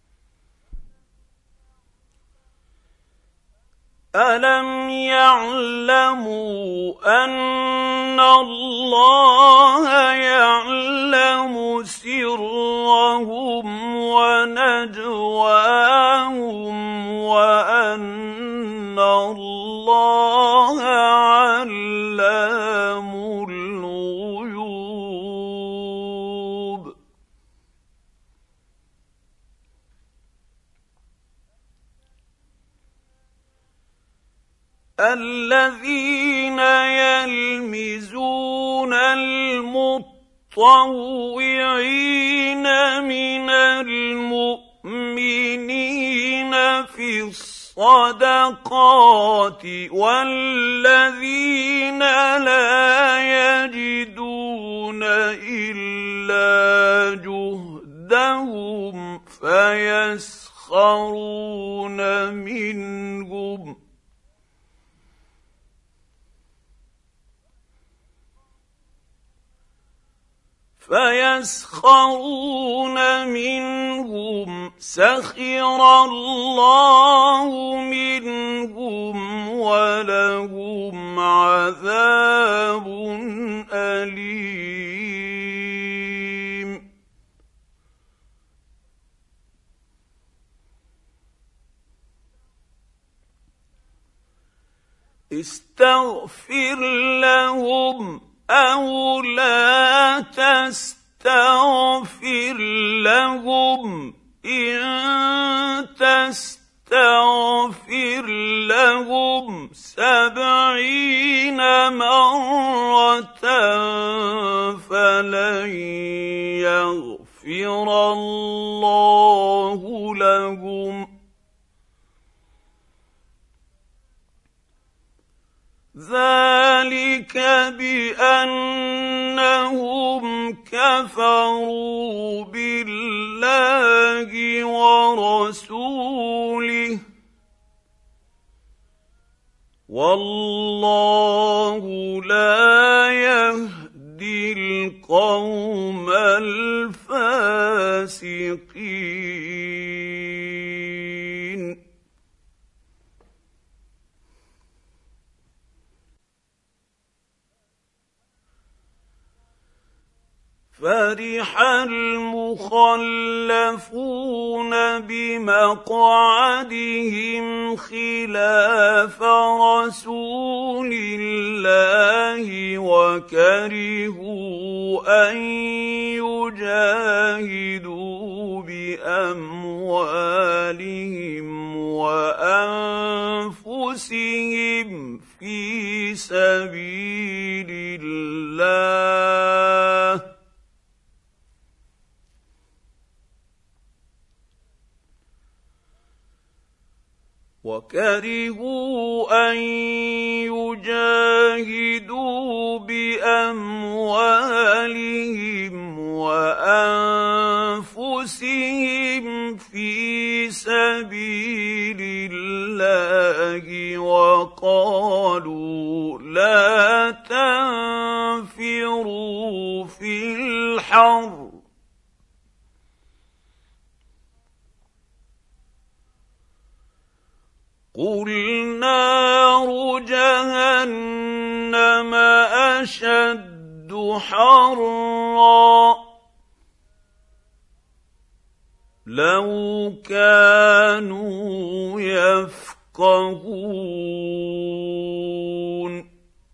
ألم يعلموا أن الله يعلم سرهم ونجواهم وأن الله الذين يلمزون المطوعين من المؤمنين في الصدقات والذين لا يجدون إلا جهدهم فيسخرون منهم سخر الله منهم ولهم عذاب أليم. استغفر لهم أو لا تستغفر لهم إن تستغفر لهم 70 مرة فلن يغفر الله لهم ذلك بأنهم كفروا بالله ورسوله والله لا يهدي القوم الفاسقين. فرح المخلفون بمقعدهم خلاف رسول الله وكرهوا أن يجاهدوا بأموالهم وأنفسهم في سبيل الله وكرهوا أن يجاهدوا بأموالهم وأنفسهم في سبيل الله وقالوا لا تنفروا في الحر قل نار جهنم أشد حرا لو كانوا يفقهون.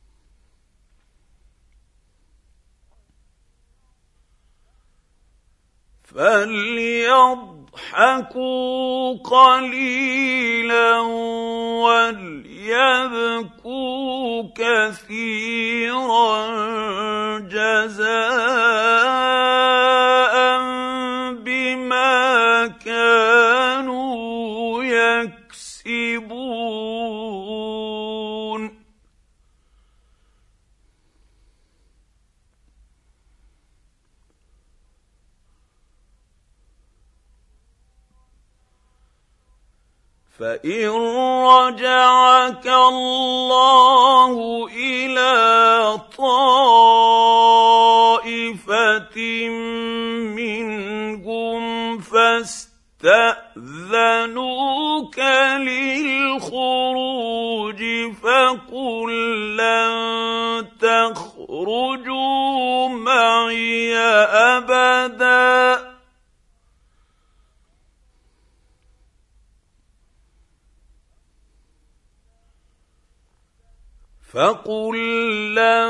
فليضحكوا قليلا وليبكوا كثيرا جزاء بما كانوا يكسبون. فإن رجعك الله إلى طائفة منهم فاستأذنوك للخروج فقل لن تخرجوا معي أبداً فقل لن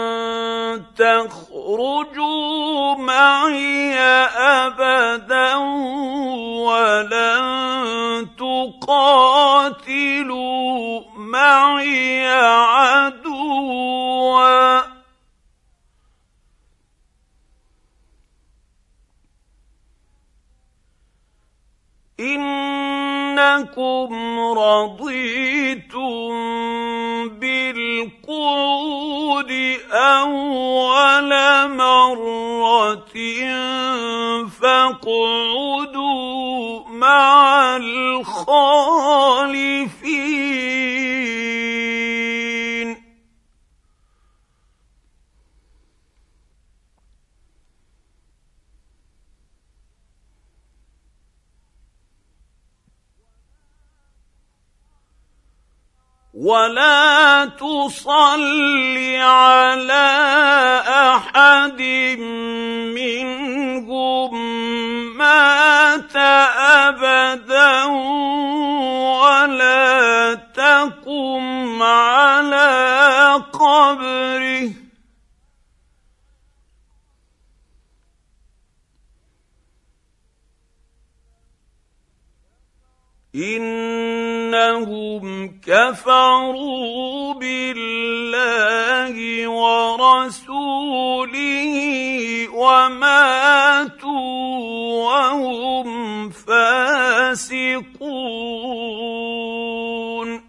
تخرجوا معي أبدا ولن تقاتلوا معي عدوا إنكم رضيتم بالقعود أول مرة فاقعدوا مع الخالفين ولا تصل على أحد منهم مات أبدا ولا تقم على قبره إنهم كفروا بالله ورسوله وماتوا وهم فاسقون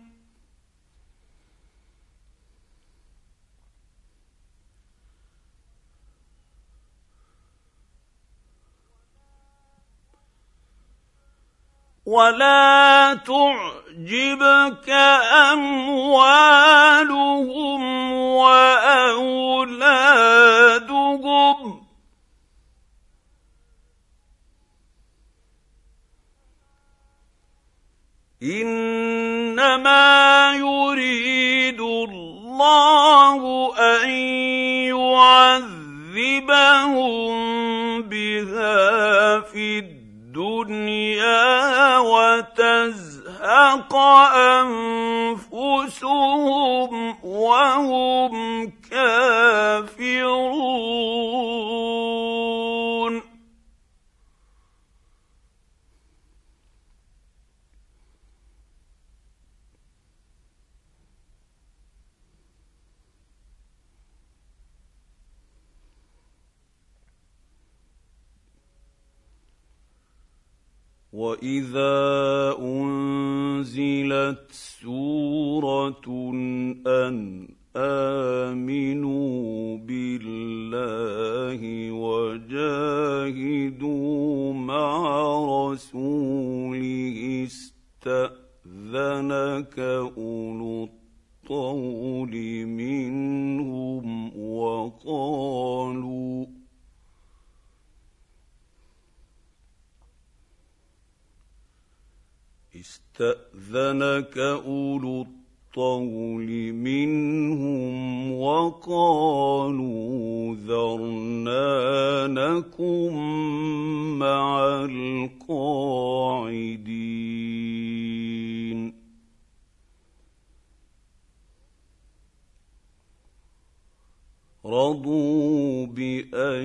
ولا تعجبك أموالهم وأولادهم إنما يريد الله أن يعذبهم بها في الدنيا وتزهق أنفسهم وهم كافرون وإذا أنزلت سورة أن آمنوا بالله وجاهدوا مع رسوله استأذنك أولو الطول منهم وقالوا ذرنا نكن مع القاعدين رضوا بأن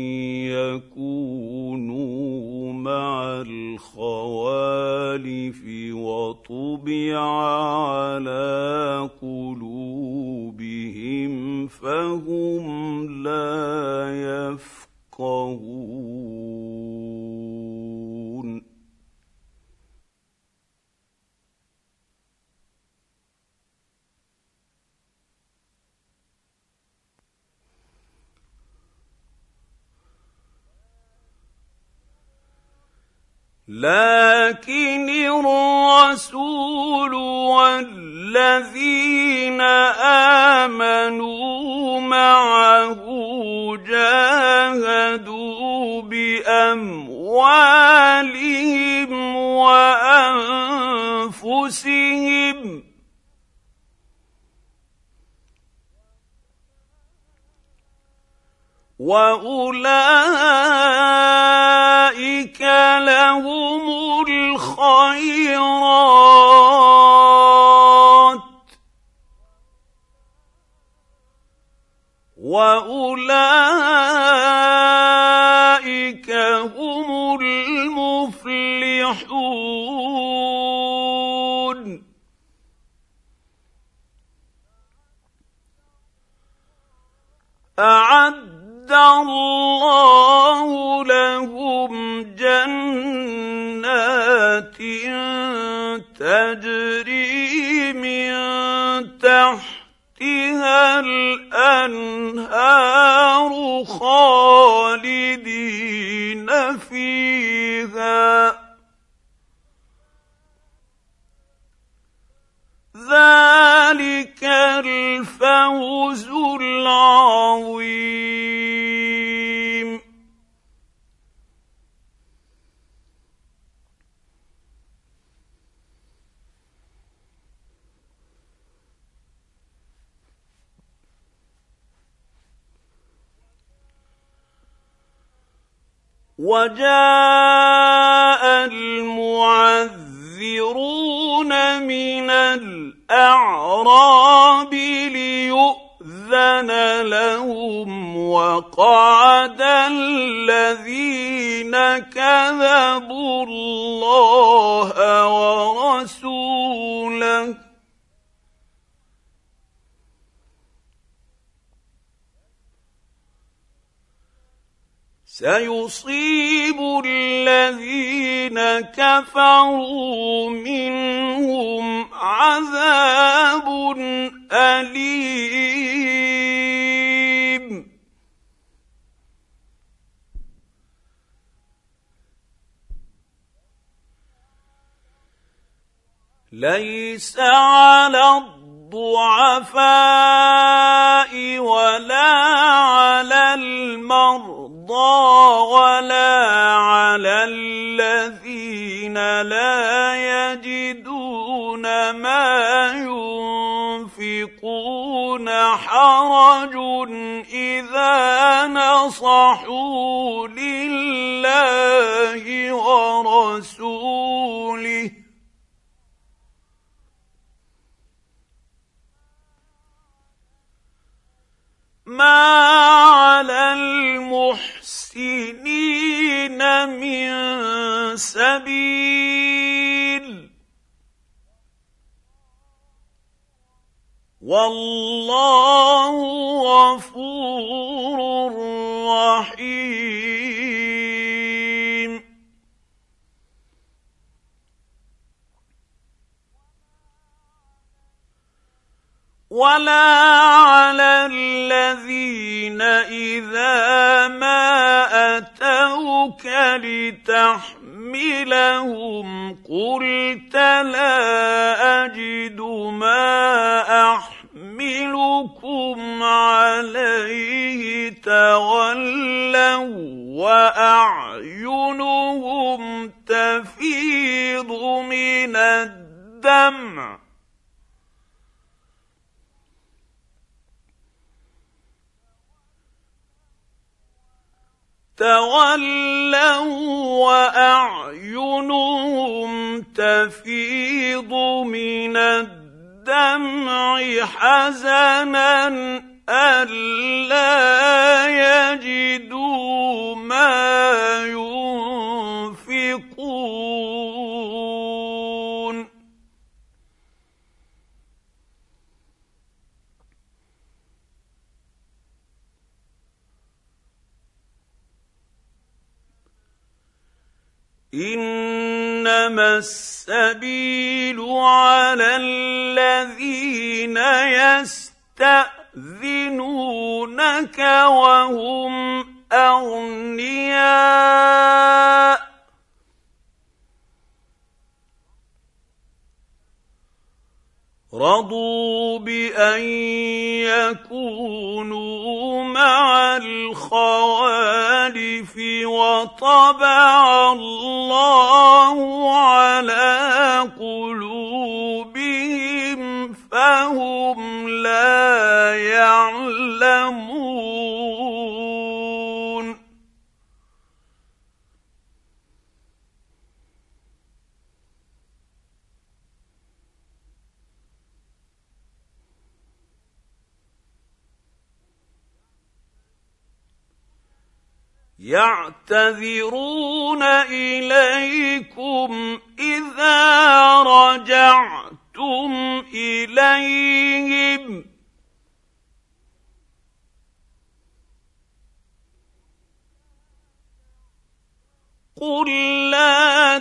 يكونوا مع الخوالف وطبع على قلوبهم فهم لا يفقهون لكن الرسول والذين آمنوا معه جاهدوا بأموالهم وأنفسهم وأولئك لهم الخيرات وأولئك هم المفلحون أعد الله لهم جنات تجري من تحتها الأنهار خالدين فيها ذلك الفوز العظيم. وجاء المعذرون من الأعراب ليؤذن لهم وقعد الذين كذبوا الله ورسوله سيصيب الذين كفروا منهم عذاب أليم. ليس على الضعفاء ولا على المرضى ولا على الذين لا يجدون ما ينفقون حرج إذا نصحوا لله ورسوله ما على المحسنين من سبيل والله غفور رحيم. ولا على الذين إذا ما أتوك لتحملهم قلت لا أجد ما أحملكم عليه تولوا وأعينهم تفيض من الدمع وأعينهم تفيض من الدمع حزنا ألا يجدوا ما ينفقون. إنما السبيل على الذين يستأذنونك وهم أغنياء رضوا بأن يكونوا مع الخوالف وطبع الله على قلوبهم فهم لا يعلمون. يعتذرون إليكم إذا رجعتم إليهم قل لا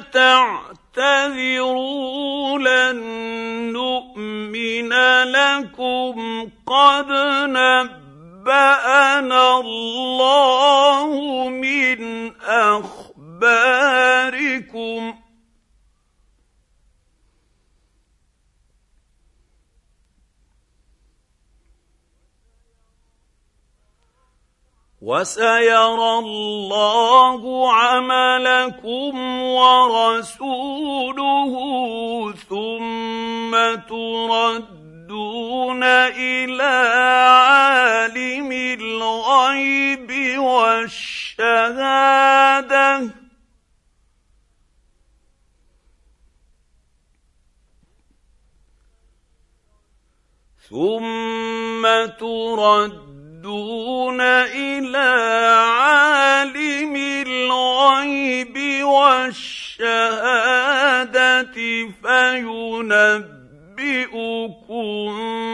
تعتذروا لن نؤمن لكم قد نبأنا الله من أخباركم وسيرى الله عملكم ورسوله ثم تردون إلى عالم الغيب والشهادة إلى عالم الغيب والشهادة فينبئكم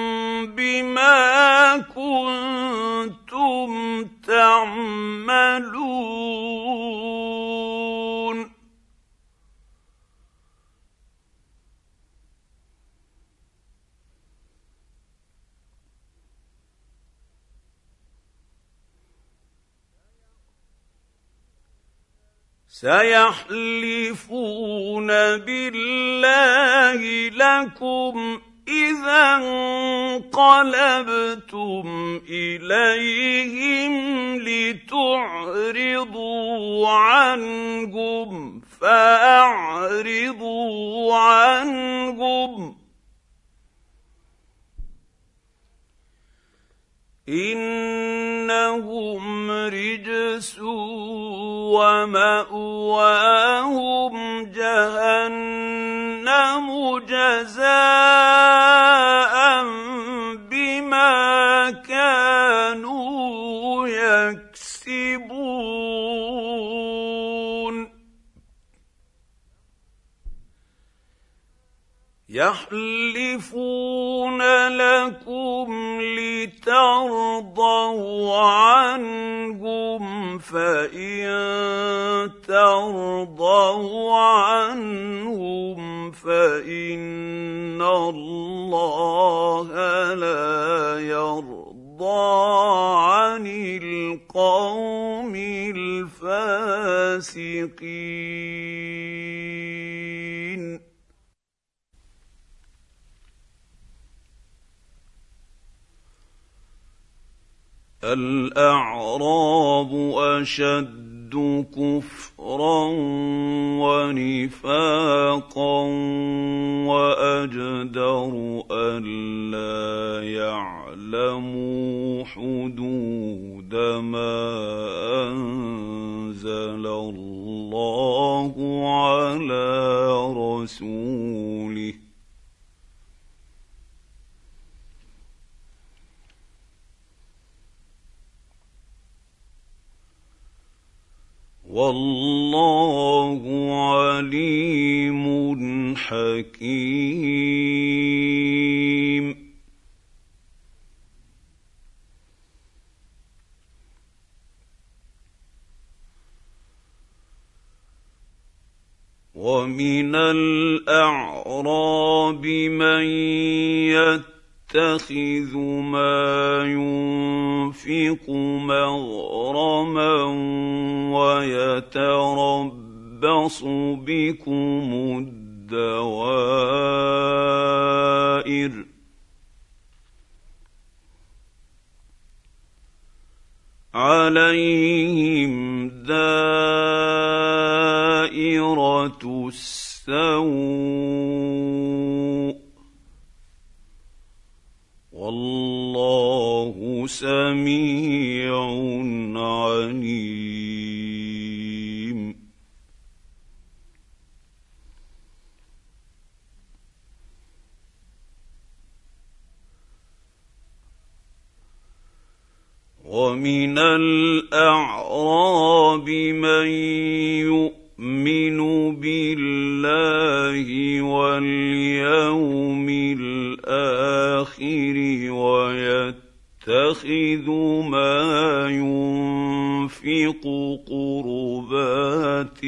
بما كنتم تعملون سيحلفون بالله لكم إذا انقلبتم إليهم لتعرضوا عنهم فأعرضوا عنهم إنهم رجس ومأواهم جهنم جزاء بما كانوا يكسبون يحلفون لكم لترضوا عنهم فإن ترضوا عنهم فإن الله لا يرضى عن القوم الفاسقين الأعراب أشد كفرا ونفاقا وأجدر ألا يعلموا حدود ما أنزل الله على رسوله والله عليم حكيم ومن الأعراب من يتخذ ما ينفق مغرما ويتربص بكم الدوائر عليهم دائرة السوء والله سميع عليم ومن الأعراب من يؤمن بالله واليوم الآخر ويتخذ ما ينفق تنفق قربات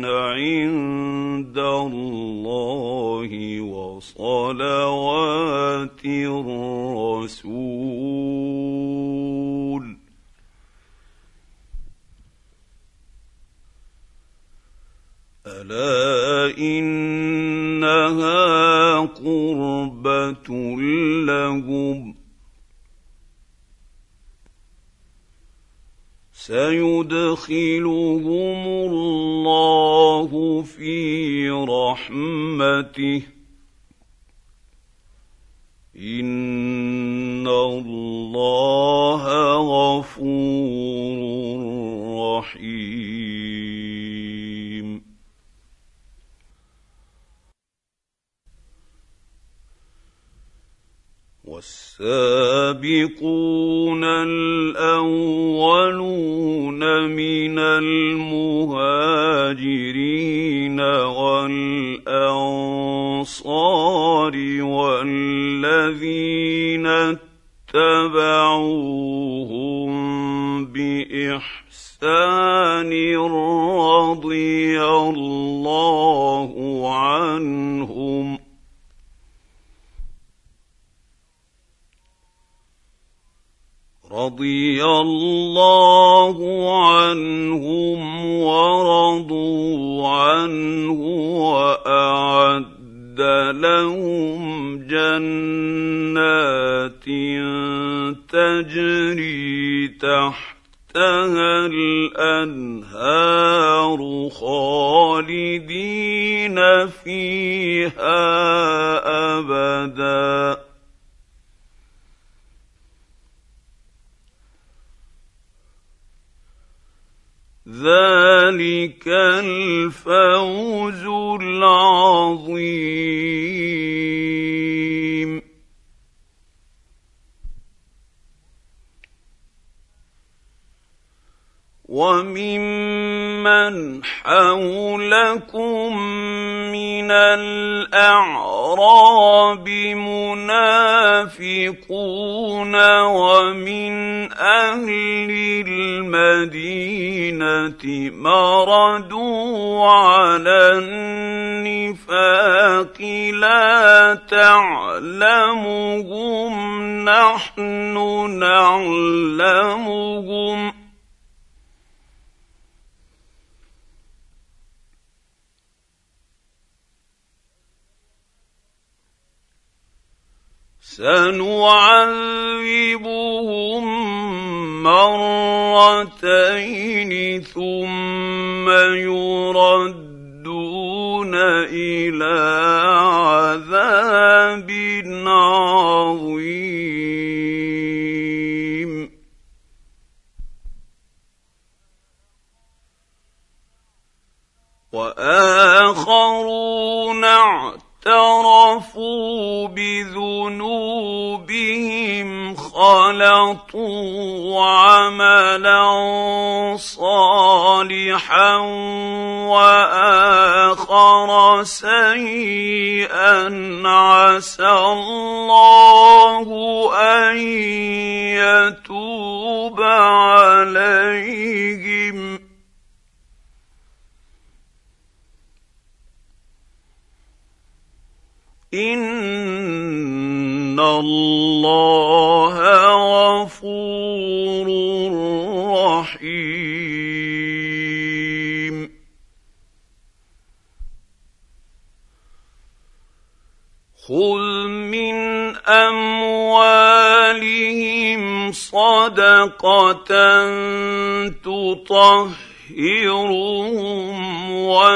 عند الله وصلوات الرسول ألا إنها قربة لهم سيدخلهم الله في رحمته إن الله غفور رحيم والسابقون الأولون من المهاجرين والأنصار والذين اتبعوهم بإحسان رضي الله عنهم ورضوا عنه وأعد لهم جنات تجري تحتها الأنهار خالدين فيها أبداً ذلك الفوز العظيم وممن حولكم من الأعراب منافقون ومن أهل المدينة مردوا على النفاق لا تعلمهم نحن نعلمهم سنعذبهم مرتين ثم يردون إلى عذاب عظيم وآخرون اعترفوا بذنوبهم خلطوا عملا صالحا وآخر سيئا عسى الله أن يتوب عليهم إن الله غفور رحيم خذ من أموالهم صدقة تطهرهم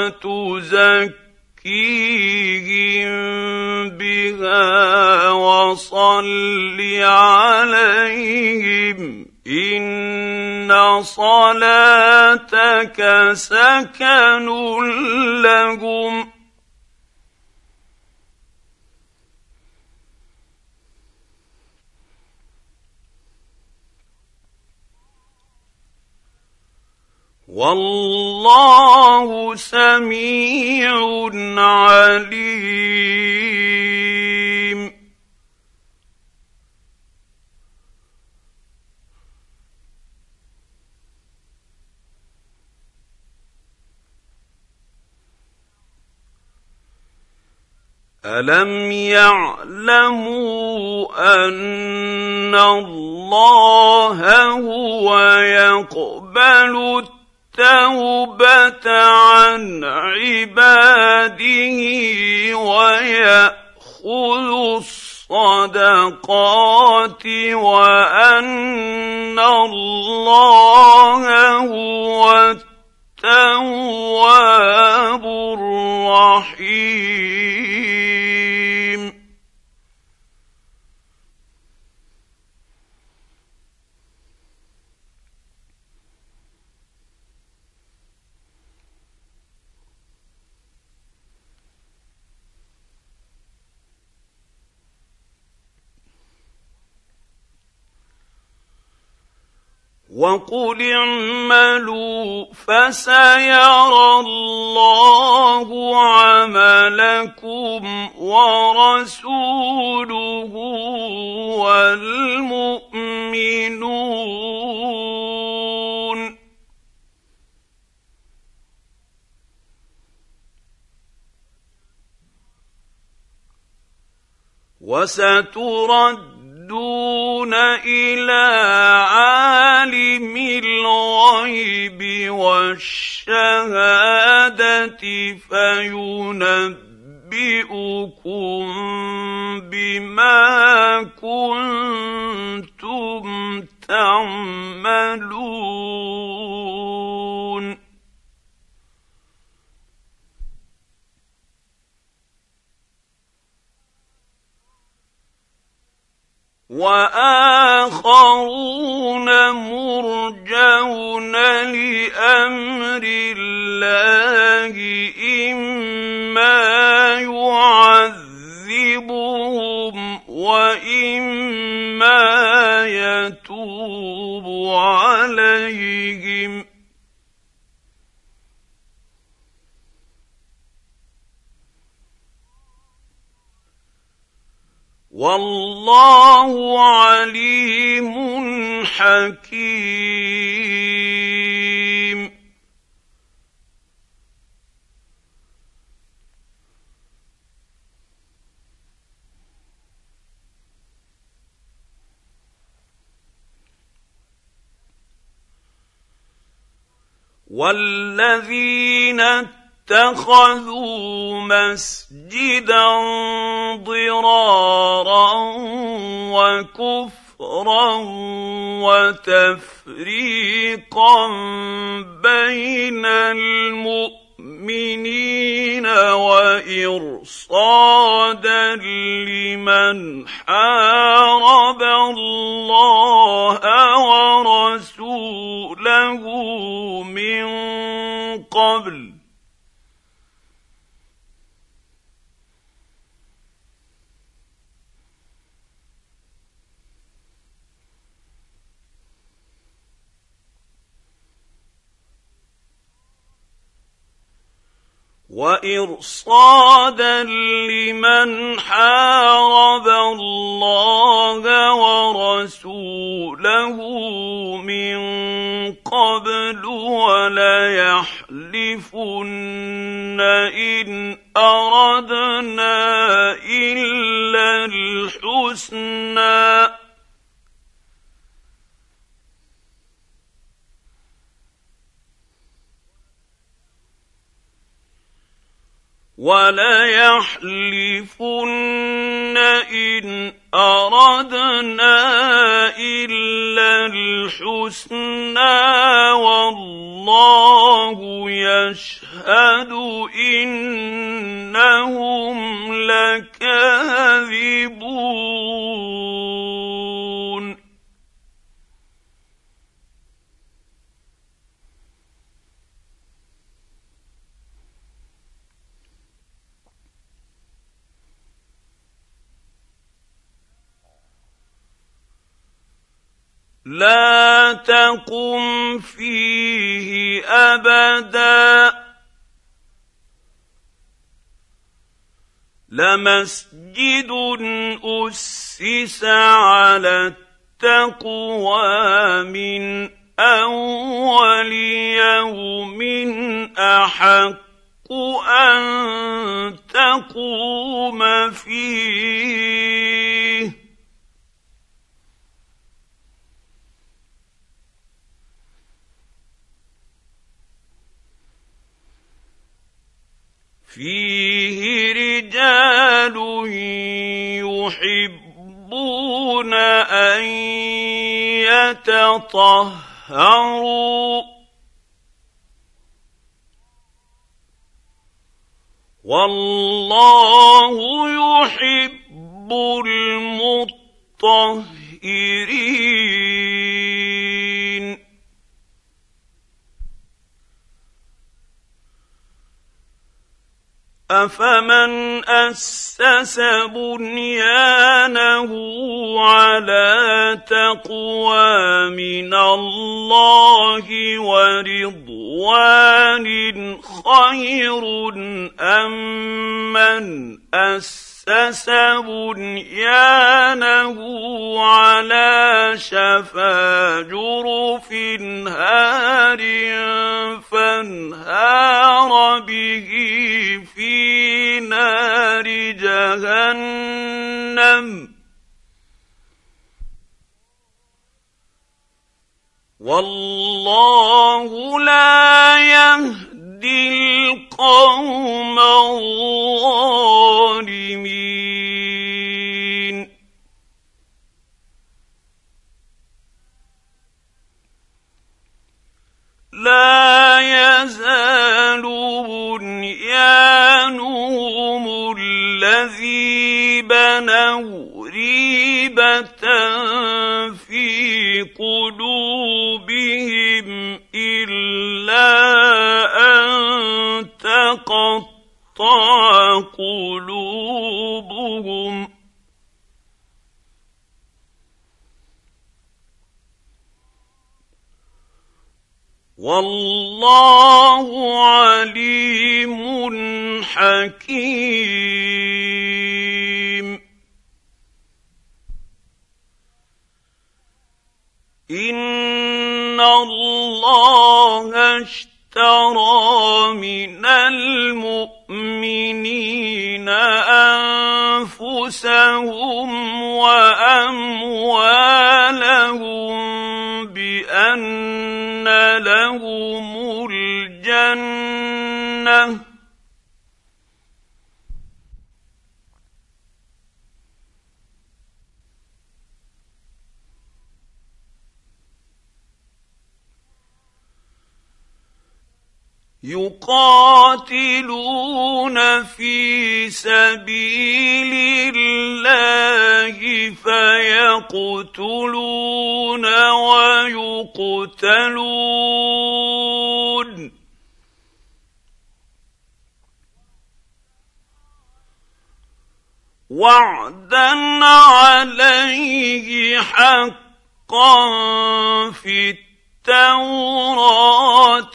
وتزكيهم بها وصل عليهم إن صلاتك سكن لهم والله سميع عليم ألم يعلموا أن الله هو يقبل التوبة عن عباده ويأخذ الصدقات وأن الله هو التواب الرحيم. وقل اعملوا فسيرى الله عملكم ورسوله والمؤمنون وستردون إلى عالم الغيب والشهادة فينبئكم بما كنتم تعملون. وآخرون مرجون لأمر الله إما يعذبهم وإما يتوب عليهم والله عليم حكيم. والذين اتخذوا مسجدا ضرارا وكفرا وتفريقا بين المؤمنين وإرصادا لمن حارب الله ورسوله من قبل وإرصادا لمن حارب الله ورسوله من قبل وليحلفن إن أردنا إلا الحسنى وليحلفن إن أردنا إلا الحسنى والله يشهد إنهم لكاذبون. لا تقم فيه أبدا لمسجد أسس على التقوى من أول يوم أحق أن تقوم فيه فيه رجال يحبون أن يتطهروا والله يحب المطهرين أفمن أسس بنيانه على تقوى من الله ورضوان خير أم من أسس بنيانه على شفا جرف هار فانهار به في نار جهنم والله لا يهدي القوم الظالمين لا يزال بنيانهم الذي بنوا ريبة في قلوبهم إلا أن تقطع قلوبهم والله عليم حكيم إن الله اشترى من المؤمنين أنفسهم وأموالهم بأن لهم الجنة يقاتلون في سبيل الله فيقتلون ويقتلون وعدا عليه حقا في التوراة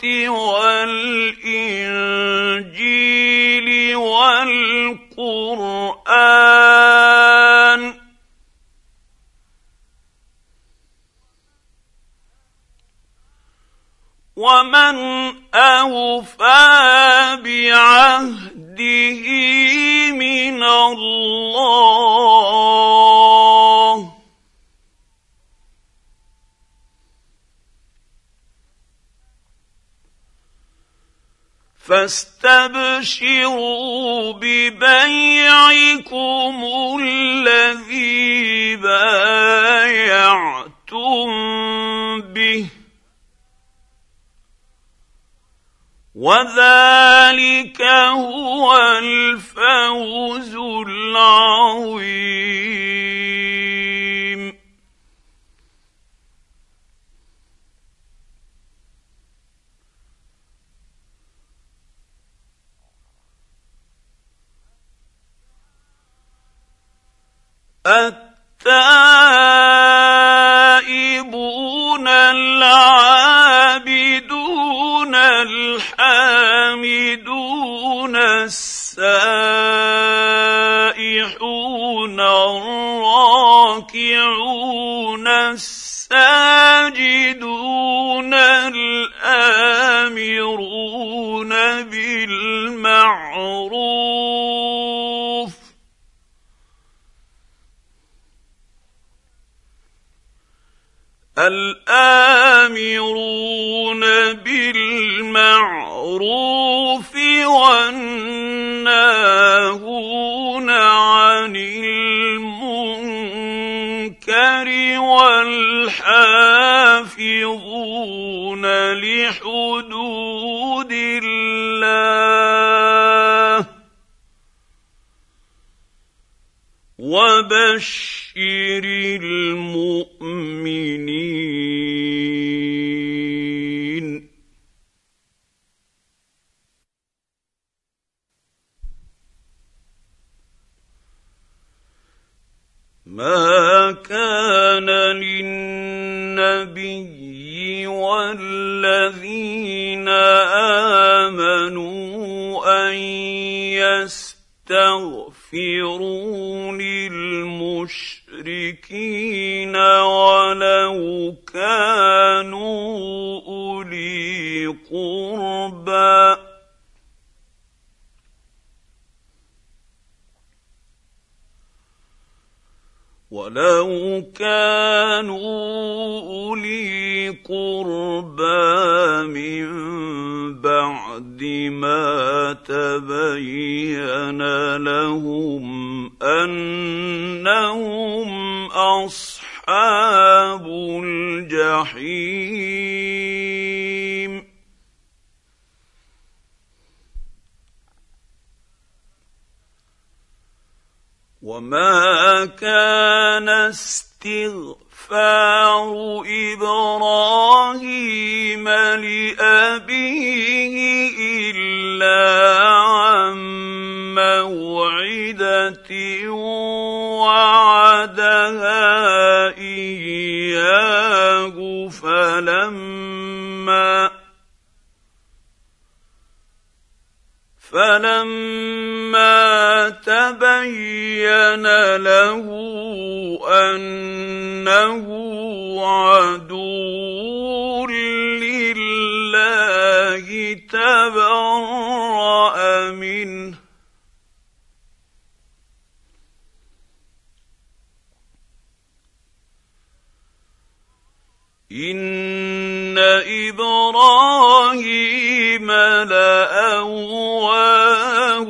والإنجيل والقرآن ومن أوفى بعهده من الله فاستبشروا ببيعكم الذي بايعتم به وذلك هو الفوز العظيم التائبون العابدون الحامدون السائحون الراكعون الساجدون الآمرون بالمعروف الآمرون بالمعروف والناهون عن المنكر والحافظون لحدود الله وبشر المؤمنين. ما كان للنبي والذين آمنوا أن يستغفروا للمشركين ولو كانوا أولي قربى من بعد ما تبين لهم أنهم أصحاب الجحيم. وما كان استغفار إبراهيم لأبيه إلا عن موعدة وعدها إياه فلما تبين له أنه عدو لله تبرأ منه. إن إبراهيم لأواه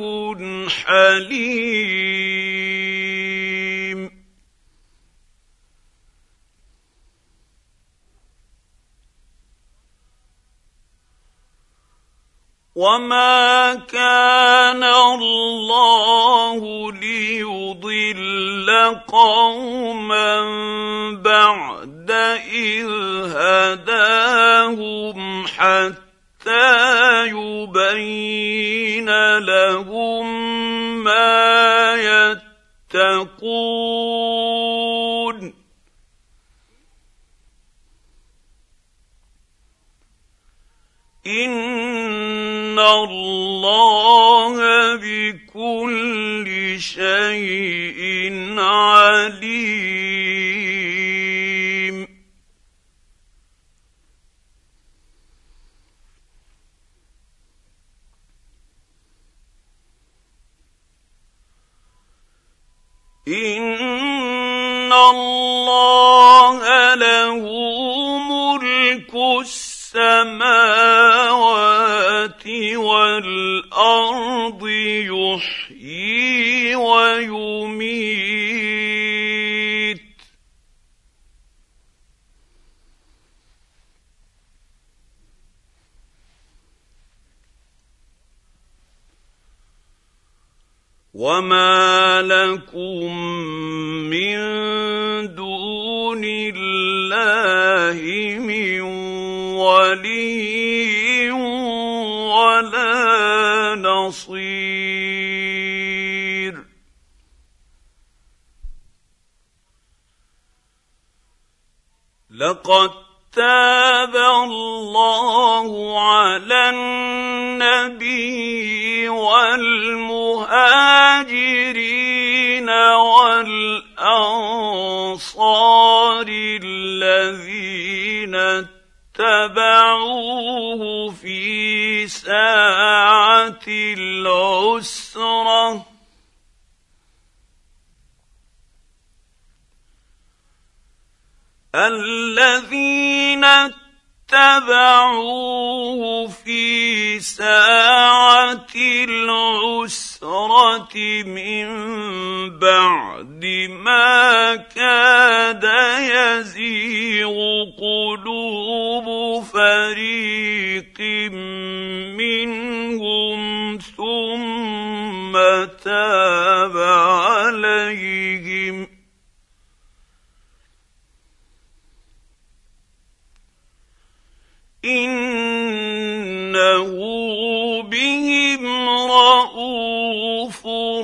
حليم. وما كان الله ليضل قوما بعد إذ هداهم حتى يبين لهم ما يتقون. إن الله بكل شيء عليم. إن الله له ملك السماوات والأرض يحيي ويميت. وما لكم من دون الله من ولي ولا نصير. لقد تاب الله على النبي والمهاجرين والأنصار الذين اتبعوه في ساعة العسرة الذين اتبعوه في ساعة العسرة من بعد ما كاد يزيغ قلوب فريق منهم ثم تاب عليهم إنه بهم رءوف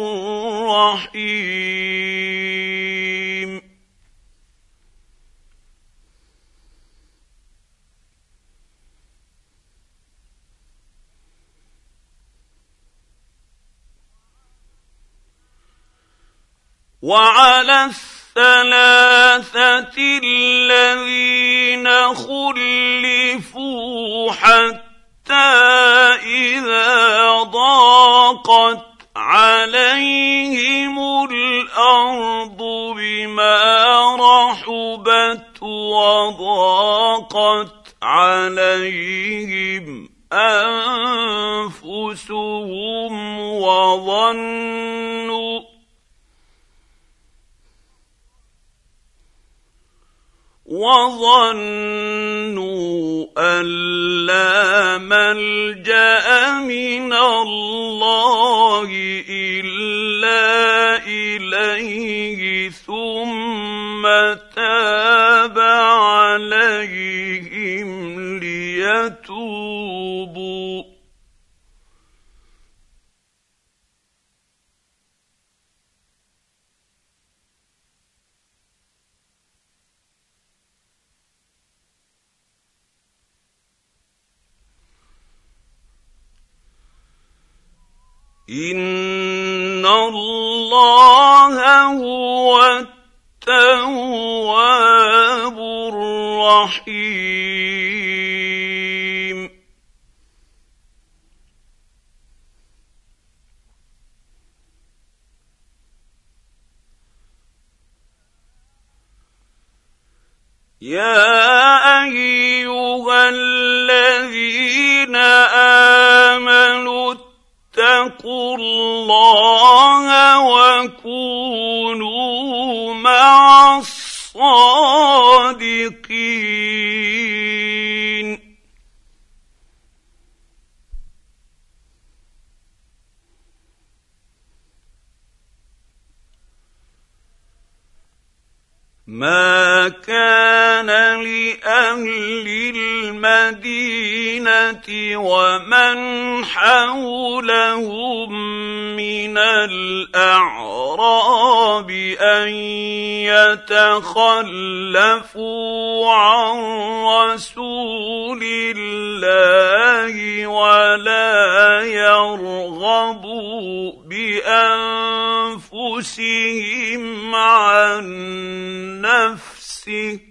رحيم. وعلى الثلاثة الذين خلفوا حتى إذا ضاقت عليهم الأرض بما رحبت وضاقت عليهم أنفسهم وظنوا أن لا ملجأ من الله إلا إليه ثم تاب عليهم ليتوبوا إن الله هو التواب الرحيم. يا أيها الذين آمنوا اتقوا الله وكونوا مع الصادقين. ما كان لأهل المدينة ومن حولهم من الأعراب أن يتخلفوا عن رسول الله ولا يرغبوا بأنفسهم عن نفسه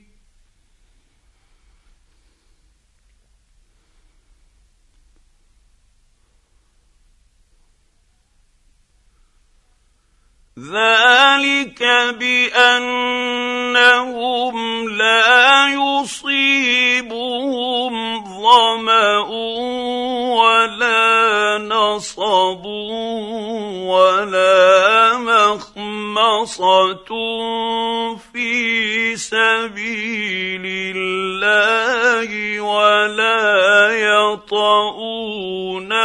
ذلك بأنهم لا يصيبهم ظمأ ولا نصب ولا مخمصة في سبيل الله ولا يطؤون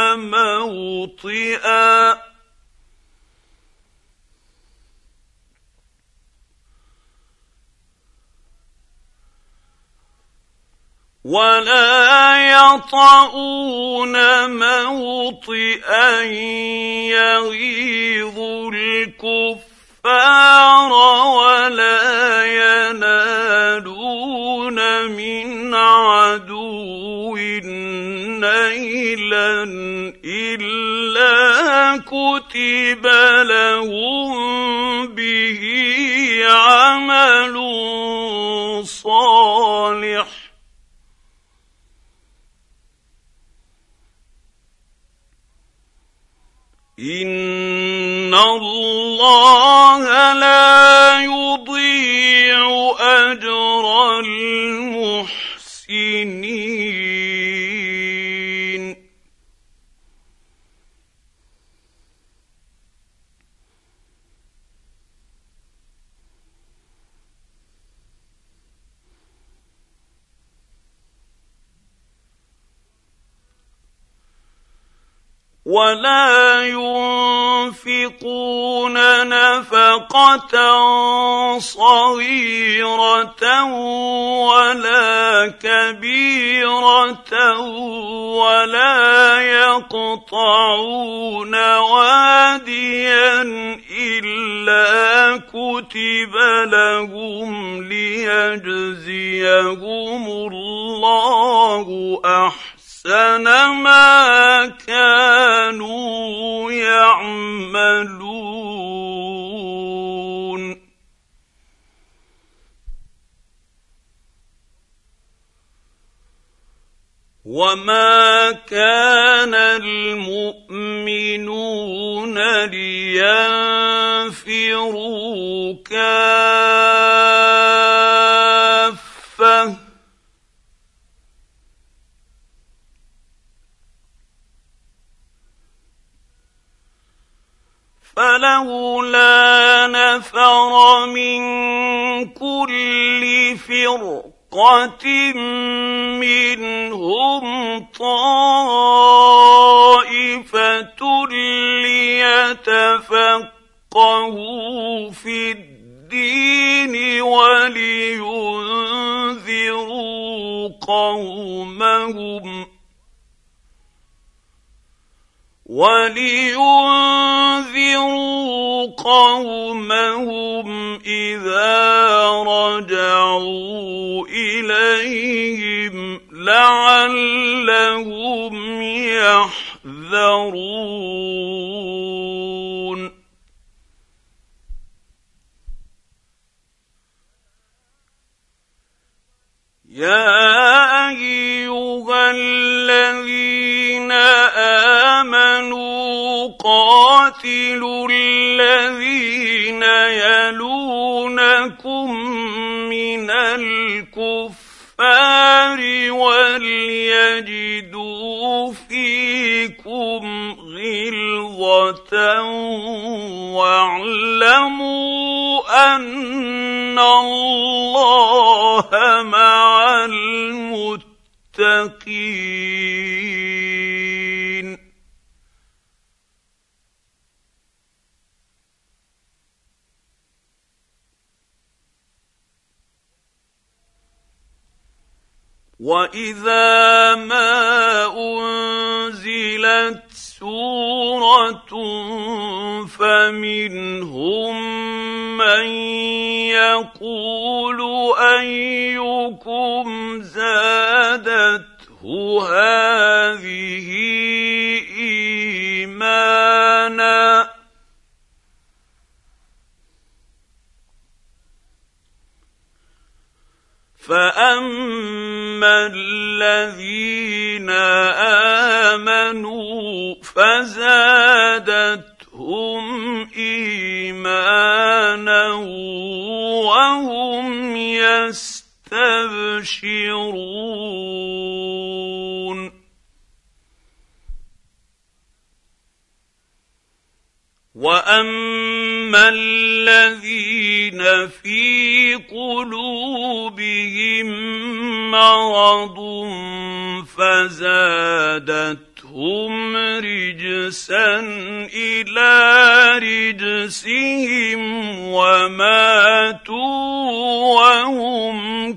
موطئا يغيظ الكفار ولا ينالون من عدو نيلا إلا كتب لهم به عمل صالح إن الله لا يضيع أجر ولا ينفقون نفقة صغيرة ولا كبيرة ولا يقطعون واديا إلا كتب لهم ليجزيهم الله أحسن ما كانوا يعملون. وما كان المؤمنون لينفروا كافة فلولا نفر من كل فرقة منهم طائفة ليتفقهوا في الدين ولينذروا قومهم إذا رجعوا إليهم لعلهم يحذرون. يا أيها الذين آمنوا قاتلوا الذين يلونكم من الكفار وليجدوا فيكم غلظة واعلموا أن الله مع المتقين. وإذا ما أنزلت سورة فمنهم من يقول أيكم زادته هذه إيمانا فأما الذين آمنوا فزادتهم إيمانا وهم يستبشرون. وأما الذين في قلوبهم مرض فزادتهم رجسا إلى رجسهم وماتوا وهم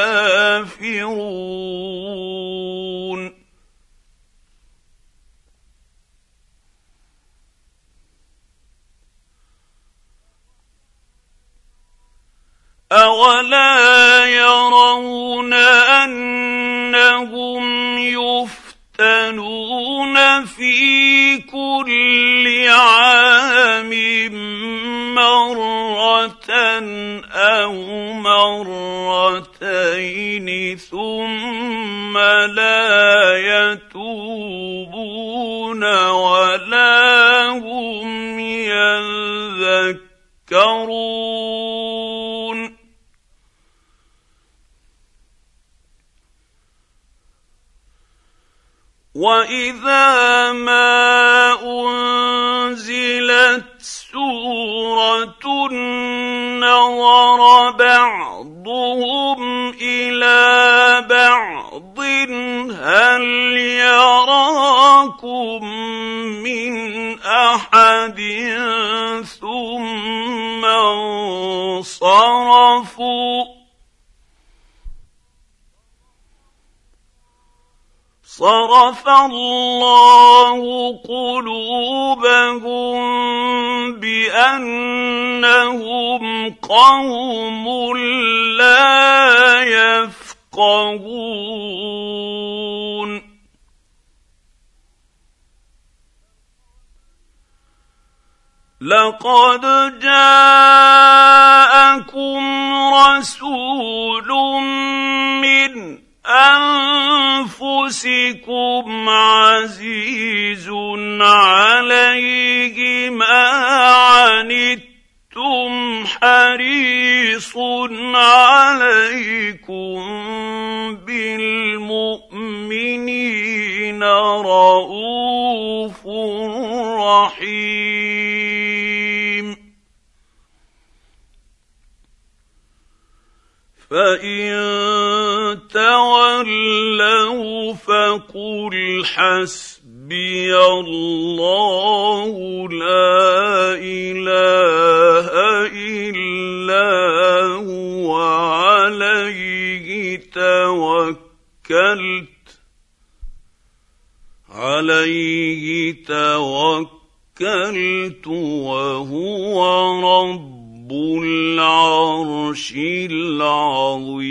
كافرون. أولا يرون أنهم يفتنون في كل عام مرة أو مرتين ثم لا يتوبون ولا هم يذكرون. وإذا ما أنزلت سورة نظر بعضهم إلى بعض هل يراكم صرف الله قلوبهم بانهم قوم لا يفقهون لقد جاءكم رسول من انفسكم عزيز عليه ما عنتم حريص عليكم بالمؤمنين رءوف رحيم فإن تولوا فقل حسبي الله لا إله إلا هو عليه توكلت وهو رب العرش العظيم